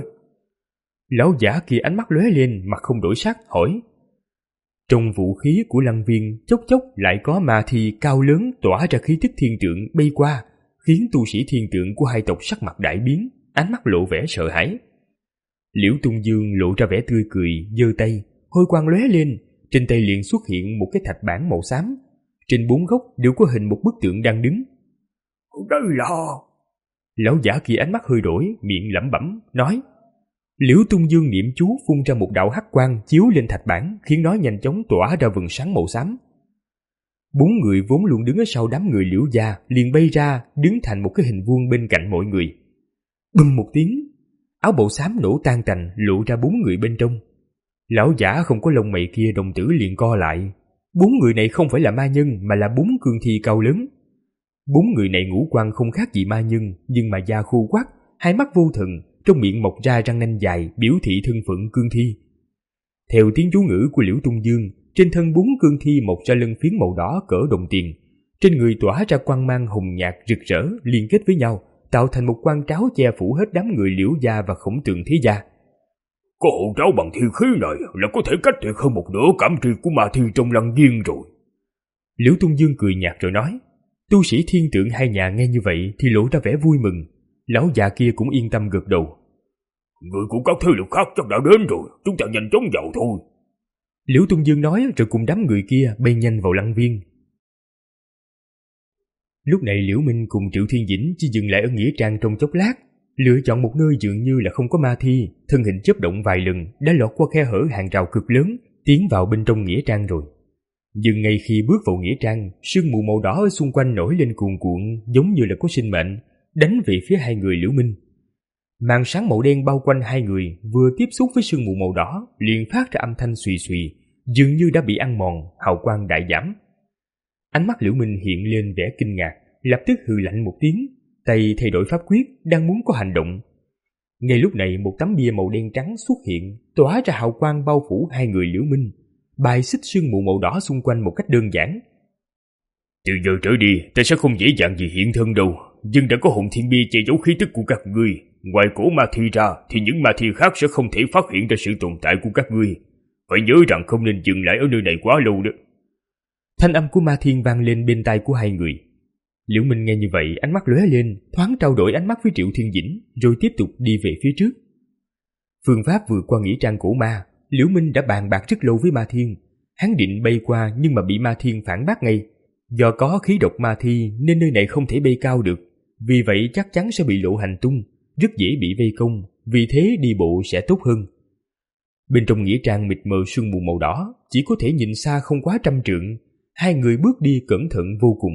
Lão giả kia ánh mắt lóe lên, mặt không đổi sắc, hỏi. Trong vũ khí của lăng viên chốc chốc lại có ma thi cao lớn tỏa ra khí tức thiên tượng bay qua, khiến tu sĩ thiên tượng của hai tộc sắc mặt đại biến, ánh mắt lộ vẻ sợ hãi. Liễu Tung Dương lộ ra vẻ tươi cười, giơ tay, hôi quang lóe lên, trên tay liền xuất hiện một cái thạch bản màu xám, trên bốn góc đều có hình một bức tượng đang đứng.
Đây là...
Lão giả kia ánh mắt hơi đổi, miệng lẩm bẩm nói. Liễu Tung Dương niệm chú phun ra một đạo hắc quang chiếu lên thạch bản, khiến nó nhanh chóng tỏa ra vầng sáng màu xám. Bốn người vốn luôn đứng ở sau đám người Liễu gia liền bay ra, đứng thành một cái hình vuông bên cạnh mọi người. Bùm một tiếng, áo bào xám nổ tan tành, lộ ra bốn người bên trong. Lão giả không có lông mày kia đồng tử liền co lại. Bốn người này không phải là ma nhân mà là bốn cương thi cao lớn. Bốn người này ngũ quan không khác gì ma nhân, nhưng mà da khô quắt, hai mắt vô thần, trong miệng mọc ra răng nanh dài biểu thị thân phận cương thi. Theo tiếng chú ngữ của Liễu Tung Dương, trên thân bốn cương thi mọc ra lân phiến màu đỏ cỡ đồng tiền, trên người tỏa ra quang mang hồng nhạt rực rỡ liên kết với nhau, tạo thành một quang tráo che phủ hết đám người Liễu gia và Khổng Tường Thế Gia.
Có hộ tráo bằng thi khí này là có thể cách tuyệt hơn một nửa cảm tri của ma thi trong lăng viên rồi.
Liễu Tung Dương cười nhạt rồi nói. Tu sĩ thiên tượng hai nhà nghe như vậy thì lộ ra vẻ vui mừng. Lão già kia cũng yên tâm gật đầu.
Người của các thế lực khác chắc đã đến rồi, chúng ta nhanh chóng vào thôi.
Liễu Tung Dương nói rồi cùng đám người kia bay nhanh vào lăng viên. Lúc này Liễu Minh cùng Triệu Thiên Dĩnh chỉ dừng lại ở nghĩa trang trong chốc lát, lựa chọn một nơi dường như là không có ma thi, thân hình chớp động vài lần đã lọt qua khe hở hàng rào cực lớn, tiến vào bên trong nghĩa trang rồi. Nhưng ngay khi bước vào nghĩa trang, sương mù màu đỏ ở xung quanh nổi lên cuồn cuộn, giống như là có sinh mệnh, đánh về phía hai người Liễu Minh. Màn sáng màu đen bao quanh hai người vừa tiếp xúc với sương mù màu đỏ liền phát ra âm thanh xùy xùy, dường như đã bị ăn mòn, hào quang đại giảm. Ánh mắt Liễu Minh hiện lên vẻ kinh ngạc, lập tức hừ lạnh một tiếng, tay thay đổi pháp quyết, đang muốn có hành động. Ngay lúc này một tấm bia màu đen trắng xuất hiện, tỏa ra hào quang bao phủ hai người Liễu Minh, bài xích sương mù màu đỏ xung quanh một cách đơn giản.
Từ giờ trở đi, ta sẽ không dễ dàng gì hiện thân đâu, nhưng đã có hồn thiên bia che giấu khí tức của các ngươi. Ngoài cổ ma thi ra, thì những ma thi khác sẽ không thể phát hiện ra sự tồn tại của các ngươi. Phải nhớ rằng không nên dừng lại ở nơi này quá lâu đó.
Thanh âm của ma thiên vang lên bên tai của hai người. Liễu Minh nghe như vậy, ánh mắt lóe lên, thoáng trao đổi ánh mắt với Triệu Thiên Dĩnh, rồi tiếp tục đi về phía trước. Phương pháp vượt qua nghĩa trang cổ ma, Liễu Minh đã bàn bạc rất lâu với ma thiên. Hắn định bay qua nhưng mà bị ma thiên phản bác ngay. Do có khí độc ma thi nên nơi này không thể bay cao được, vì vậy chắc chắn sẽ bị lộ hành tung, rất dễ bị vây công, vì thế đi bộ sẽ tốt hơn. Bên trong nghĩa trang mịt mờ sương mù màu đỏ, chỉ có thể nhìn xa không quá trăm trượng. Hai người bước đi cẩn thận vô cùng.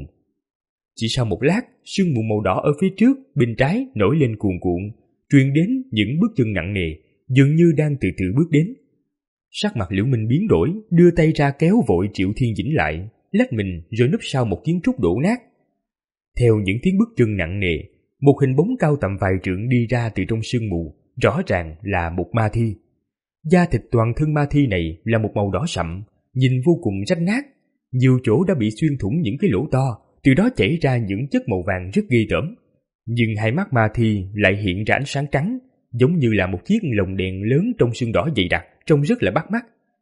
Chỉ sau một lát, sương mù màu đỏ ở phía trước, bên trái nổi lên cuồn cuộn, truyền đến những bước chân nặng nề, dường như đang từ từ bước đến. Sắc mặt Liễu Minh biến đổi, đưa tay ra kéo vội Triệu Thiên Dĩnh lại, lách mình rồi núp sau một kiến trúc đổ nát. Theo những tiếng bước chân nặng nề, một hình bóng cao tầm vài trượng đi ra từ trong sương mù, rõ ràng là một ma thi. Da thịt toàn thân ma thi này là một màu đỏ sậm, nhìn vô cùng rách nát, nhiều chỗ đã bị xuyên thủng những cái lỗ to, từ đó chảy ra những chất màu vàng rất ghê tởm. Nhưng hai mắt ma thi lại hiện ra ánh sáng trắng, giống như là một chiếc lồng đèn lớn trong sương đỏ dày đặc, trông rất là bắt mắt.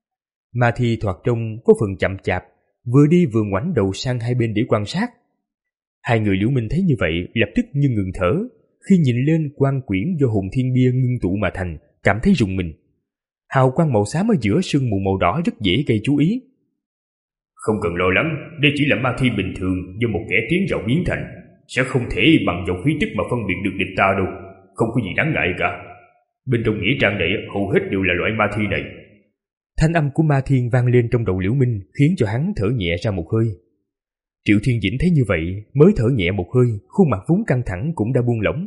Ma thi thoạt trông có phần chậm chạp, vừa đi vừa ngoảnh đầu sang hai bên để quan sát. Hai người Liễu Minh thấy như vậy lập tức như ngừng thở, khi nhìn lên quan quyển do hồn thiên bia ngưng tụ mà thành, cảm thấy rùng mình. Hào quang màu xám ở giữa sương mù màu đỏ rất dễ gây chú ý.
Không cần lo lắng, đây chỉ là ma thi bình thường do một kẻ tiến vào biến thành, sẽ không thể bằng dòng khí tức mà phân biệt được địch ta đâu, không có gì đáng ngại cả. Bên trong nghĩa trang này hầu hết đều là loại ma thi này.
Thanh âm của ma thiên vang lên trong đầu Liễu Minh, khiến cho hắn thở nhẹ ra một hơi. Triệu Thiên Dĩnh thấy như vậy, mới thở nhẹ một hơi, khuôn mặt vốn căng thẳng cũng đã buông lỏng.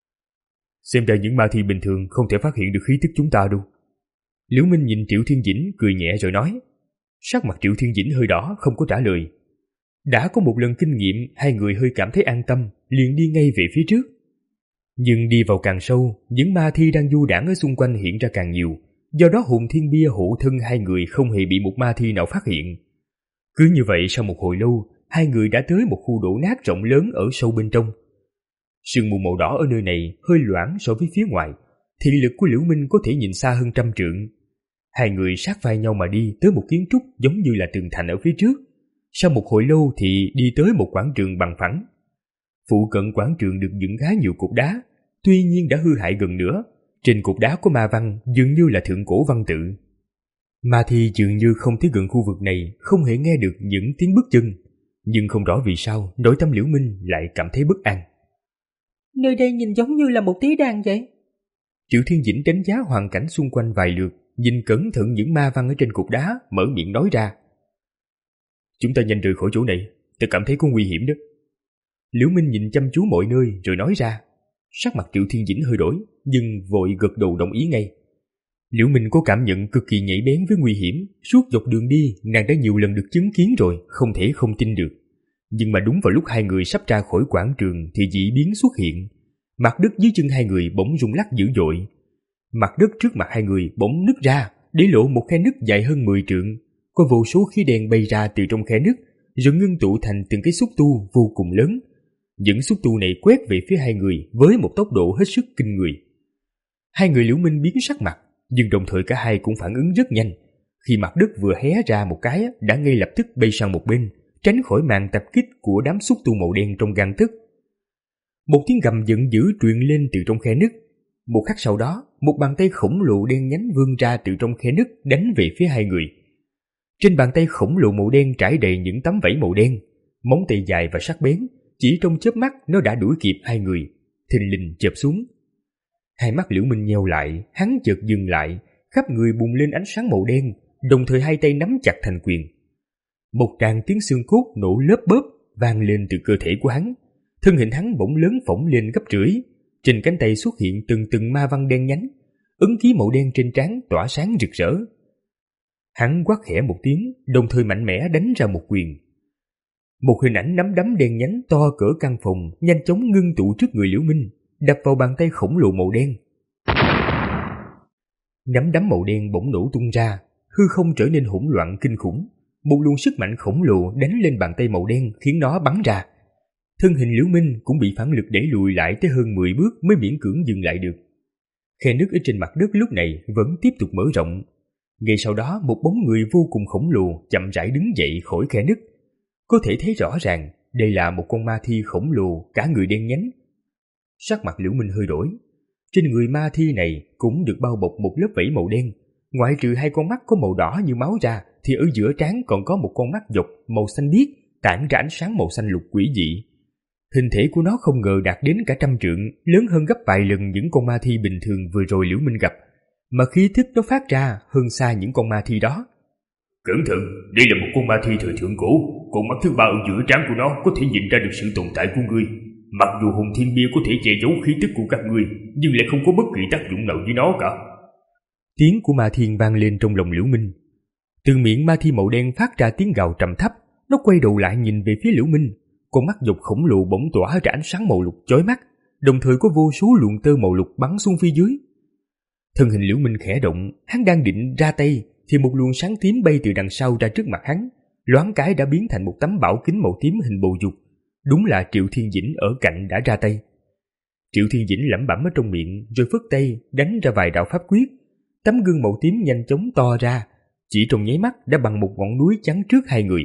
Xem ra những ma thi bình thường không thể phát hiện được khí tức chúng ta đâu. Liễu Minh nhìn Triệu Thiên Dĩnh cười nhẹ rồi nói. Sắc mặt Triệu Thiên Dĩnh hơi đỏ, không có trả lời. Đã có một lần kinh nghiệm, hai người hơi cảm thấy an tâm, liền đi ngay về phía trước. Nhưng đi vào càng sâu, những ma thi đang du đãng ở xung quanh hiện ra càng nhiều, do đó hồn thiên bia hộ thân hai người không hề bị một ma thi nào phát hiện. Cứ như vậy sau một hồi lâu, hai người đã tới một khu đổ nát rộng lớn ở sâu bên trong. Sương mù màu đỏ ở nơi này hơi loãng so với phía ngoài, thị lực của Liễu Minh có thể nhìn xa hơn trăm trượng. Hai người sát vai nhau mà đi tới một kiến trúc giống như là tường thành ở phía trước. Sau một hồi lâu thì đi tới một quảng trường bằng phẳng. Phụ cận quảng trường được dựng khá nhiều cột đá, tuy nhiên đã hư hại gần nữa. Trên cột đá có ma văn dường như là thượng cổ văn tự. Ma thi dường như không tới gần khu vực này, không hề nghe được những tiếng bước chân. Nhưng không rõ vì sao nội tâm Liễu Minh lại cảm thấy bất an.
Nơi đây nhìn giống như là một tế đàn vậy.
Triệu Thiên Dĩnh đánh giá hoàn cảnh xung quanh vài lượt, nhìn cẩn thận những ma văn ở trên cột đá, mở miệng nói ra. Chúng ta nhanh rời khỏi chỗ này, ta cảm thấy có nguy hiểm đó. Liễu Minh nhìn chăm chú mọi nơi rồi nói ra. Sắc mặt Triệu Thiên Dĩnh hơi đổi, nhưng vội gật đầu đồng ý ngay. Liễu Minh có cảm nhận cực kỳ nhạy bén với nguy hiểm, suốt dọc đường đi nàng đã nhiều lần được chứng kiến rồi, không thể không tin được. Nhưng mà đúng vào lúc hai người sắp ra khỏi quảng trường thì dị biến xuất hiện. Mặt đất dưới chân hai người bỗng rung lắc dữ dội. Mặt đất trước mặt hai người bỗng nứt ra, để lộ một khe nứt dài hơn mười trượng. Có vô số khí đen bay ra từ trong khe nứt, rồi ngưng tụ thành từng cái xúc tu vô cùng lớn. Những xúc tu này quét về phía hai người với một tốc độ hết sức kinh người. Hai người Liễu Minh biến sắc mặt, nhưng đồng thời cả hai cũng phản ứng rất nhanh. Khi mặt đất vừa hé ra một cái, đã ngay lập tức bay sang một bên, tránh khỏi màn tập kích của đám xúc tu màu đen trong gang tấc. Một tiếng gầm giận dữ truyền lên từ trong khe nứt. Một khắc sau đó, một bàn tay khổng lồ đen nhánh vươn ra từ trong khe nứt đánh về phía hai người. Trên bàn tay khổng lồ màu đen trải đầy những tấm vảy màu đen, móng tay dài và sắc bén, chỉ trong chớp mắt nó đã đuổi kịp hai người, thình lình chộp xuống. Hai mắt Liễu Minh nheo lại, hắn chợt dừng lại, khắp người bùng lên ánh sáng màu đen, đồng thời hai tay nắm chặt thành quyền. Một tràng tiếng xương cốt nổ lớp bớp vang lên từ cơ thể của hắn, thân hình hắn bỗng lớn phỏng lên gấp rưỡi, trên cánh tay xuất hiện từng từng ma văn đen nhánh, ấn ký màu đen trên trán tỏa sáng rực rỡ. Hắn quát khẽ một tiếng, đồng thời mạnh mẽ đánh ra một quyền. Một hình ảnh nắm đấm đen nhánh to cỡ căn phòng nhanh chóng ngưng tụ trước người Liễu Minh, đập vào bàn tay khổng lồ màu đen. Nắm đấm màu đen bỗng nổ tung ra, hư không trở nên hỗn loạn kinh khủng. Một luồng sức mạnh khổng lồ đánh lên bàn tay màu đen khiến nó bắn ra. Thân hình Liễu Minh cũng bị phản lực đẩy lùi lại tới hơn mười bước mới miễn cưỡng dừng lại được. Khe nứt ở trên mặt đất lúc này vẫn tiếp tục mở rộng. Ngay sau đó một bóng người vô cùng khổng lồ chậm rãi đứng dậy khỏi khe nứt. Có thể thấy rõ ràng đây là một con ma thi khổng lồ cả người đen nhánh. Sắc mặt Liễu Minh hơi đổi. Trên người ma thi này cũng được bao bọc một lớp vảy màu đen. Ngoại trừ hai con mắt có màu đỏ như máu ra thì ở giữa trán còn có một con mắt dọc màu xanh biếc tản ra ánh sáng màu xanh lục quỷ dị. Hình thể của nó không ngờ đạt đến cả trăm trượng, lớn hơn gấp vài lần những con ma thi bình thường vừa rồi Liễu Minh gặp, mà khí thức nó phát ra hơn xa những con ma thi đó.
Cẩn thận, đây là một con ma thi thời thượng cổ, con mắt thứ ba ở giữa trán của nó có thể nhìn ra được sự tồn tại của ngươi. Mặc dù hồn thiên bia có thể che giấu khí tức của các ngươi, nhưng lại không có bất kỳ tác dụng nào với nó cả.
Tiếng của ma thiên vang lên trong lòng Liễu Minh. Từ miệng ma thi màu đen phát ra tiếng gào trầm thấp, nó quay đầu lại nhìn về phía Liễu Minh. Con mắt dọc khổng lồ bỗng tỏa ra ánh sáng màu lục chói mắt, đồng thời có vô số luồng tơ màu lục bắn xuống phía dưới. Thân hình Liễu Minh khẽ động, hắn đang định ra tay thì một luồng sáng tím bay từ đằng sau ra trước mặt hắn, loáng cái đã biến thành một tấm bảo kính màu tím hình bầu dục. Đúng là Triệu Thiên Dĩnh ở cạnh đã ra tay. Triệu Thiên Dĩnh lẩm bẩm ở trong miệng rồi phất tay đánh ra vài đạo pháp quyết. Tấm gương màu tím nhanh chóng to ra, chỉ trong nháy mắt đã bằng một ngọn núi chắn trước hai người.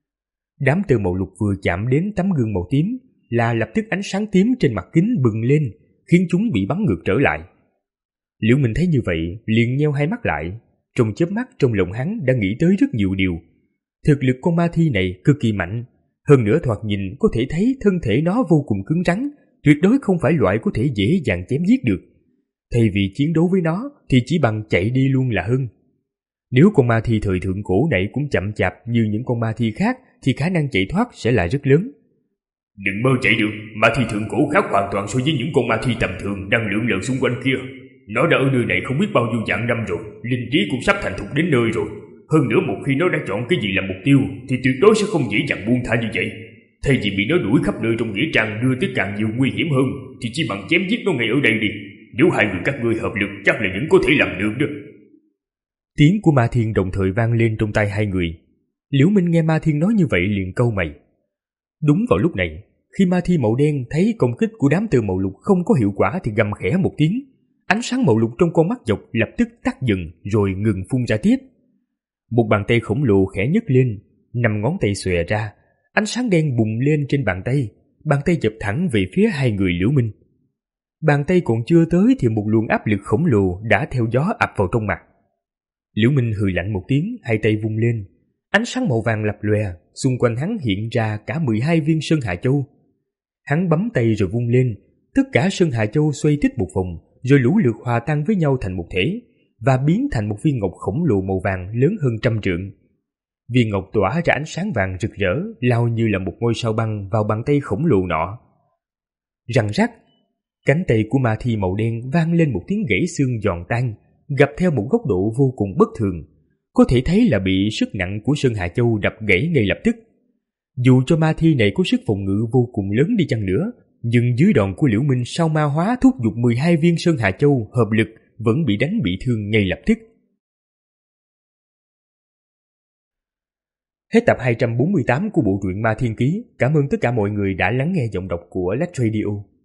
Đám tơ màu lục vừa chạm đến tấm gương màu tím là lập tức ánh sáng tím trên mặt kính bừng lên, khiến chúng bị bắn ngược trở lại. Liễu Minh thấy như vậy liền nheo hai mắt lại. Trong chớp mắt trong lòng hắn đã nghĩ tới rất nhiều điều. Thực lực con ma thi này cực kỳ mạnh, hơn nữa thoạt nhìn có thể thấy thân thể nó vô cùng cứng rắn, tuyệt đối không phải loại có thể dễ dàng chém giết được. Thay vì chiến đấu với nó thì chỉ bằng chạy đi luôn là hơn. Nếu con ma thi thời thượng cổ này cũng chậm chạp như những con ma thi khác thì khả năng chạy thoát sẽ là rất lớn.
Đừng mơ chạy được, ma thi thượng cổ khác hoàn toàn so với những con ma thi tầm thường đang lượn lờ xung quanh kia. Nó đã ở nơi này không biết bao nhiêu vạn năm rồi, linh trí cũng sắp thành thục đến nơi rồi. Hơn nữa một khi nó đã chọn cái gì làm mục tiêu thì tuyệt đối sẽ không dễ dàng buông tha như vậy. Thay vì bị nó đuổi khắp nơi trong nghĩa trang đưa tới càng nhiều nguy hiểm hơn thì chỉ bằng chém giết nó ngay ở đây đi. Nếu hai người các ngươi hợp lực chắc là vẫn có thể làm được đó.
Tiếng của ma thiên đồng thời vang lên trong tai hai người. Liễu Minh nghe ma thiên nói như vậy liền cau mày. Đúng vào lúc này, khi ma thi màu đen thấy công kích của đám tơ màu lục không có hiệu quả thì gầm khẽ một tiếng. Ánh sáng màu lục trong con mắt dọc lập tức tắt dần rồi ngừng phun ra tiếp. Một bàn tay khổng lồ khẽ nhấc lên, năm ngón tay xòe ra, ánh sáng đen bùng lên trên bàn tay, bàn tay chụp thẳng về phía hai người Liễu Minh. Bàn tay còn chưa tới thì một luồng áp lực khổng lồ đã theo gió ập vào trong mặt. Liễu Minh hừ lạnh một tiếng, hai tay vung lên, ánh sáng màu vàng lập lòe, xung quanh hắn hiện ra cả mười hai viên Sơn Hà Châu. Hắn bấm tay rồi vung lên, tất cả Sơn Hà Châu xoay tít một vòng, rồi lũ lượt hòa tan với nhau thành một thể và biến thành một viên ngọc khổng lồ màu vàng lớn hơn trăm trượng. Viên ngọc tỏa ra ánh sáng vàng rực rỡ, lao như là một ngôi sao băng vào bàn tay khổng lồ nọ. Răng rắc, cánh tay của ma thi màu đen vang lên một tiếng gãy xương giòn tan, gặp theo một góc độ vô cùng bất thường, có thể thấy là bị sức nặng của Sơn Hà Châu đập gãy ngay lập tức. Dù cho ma thi này có sức phòng ngự vô cùng lớn đi chăng nữa, nhưng dưới đòn của Liễu Minh sau ma hóa thúc giục mười hai viên Sơn Hà Châu hợp lực vẫn bị đánh bị thương ngay lập tức. Hết tập hai trăm bốn mươi tám của bộ truyện Ma Thiên Ký. Cảm ơn tất cả mọi người đã lắng nghe giọng đọc của Lách Radio.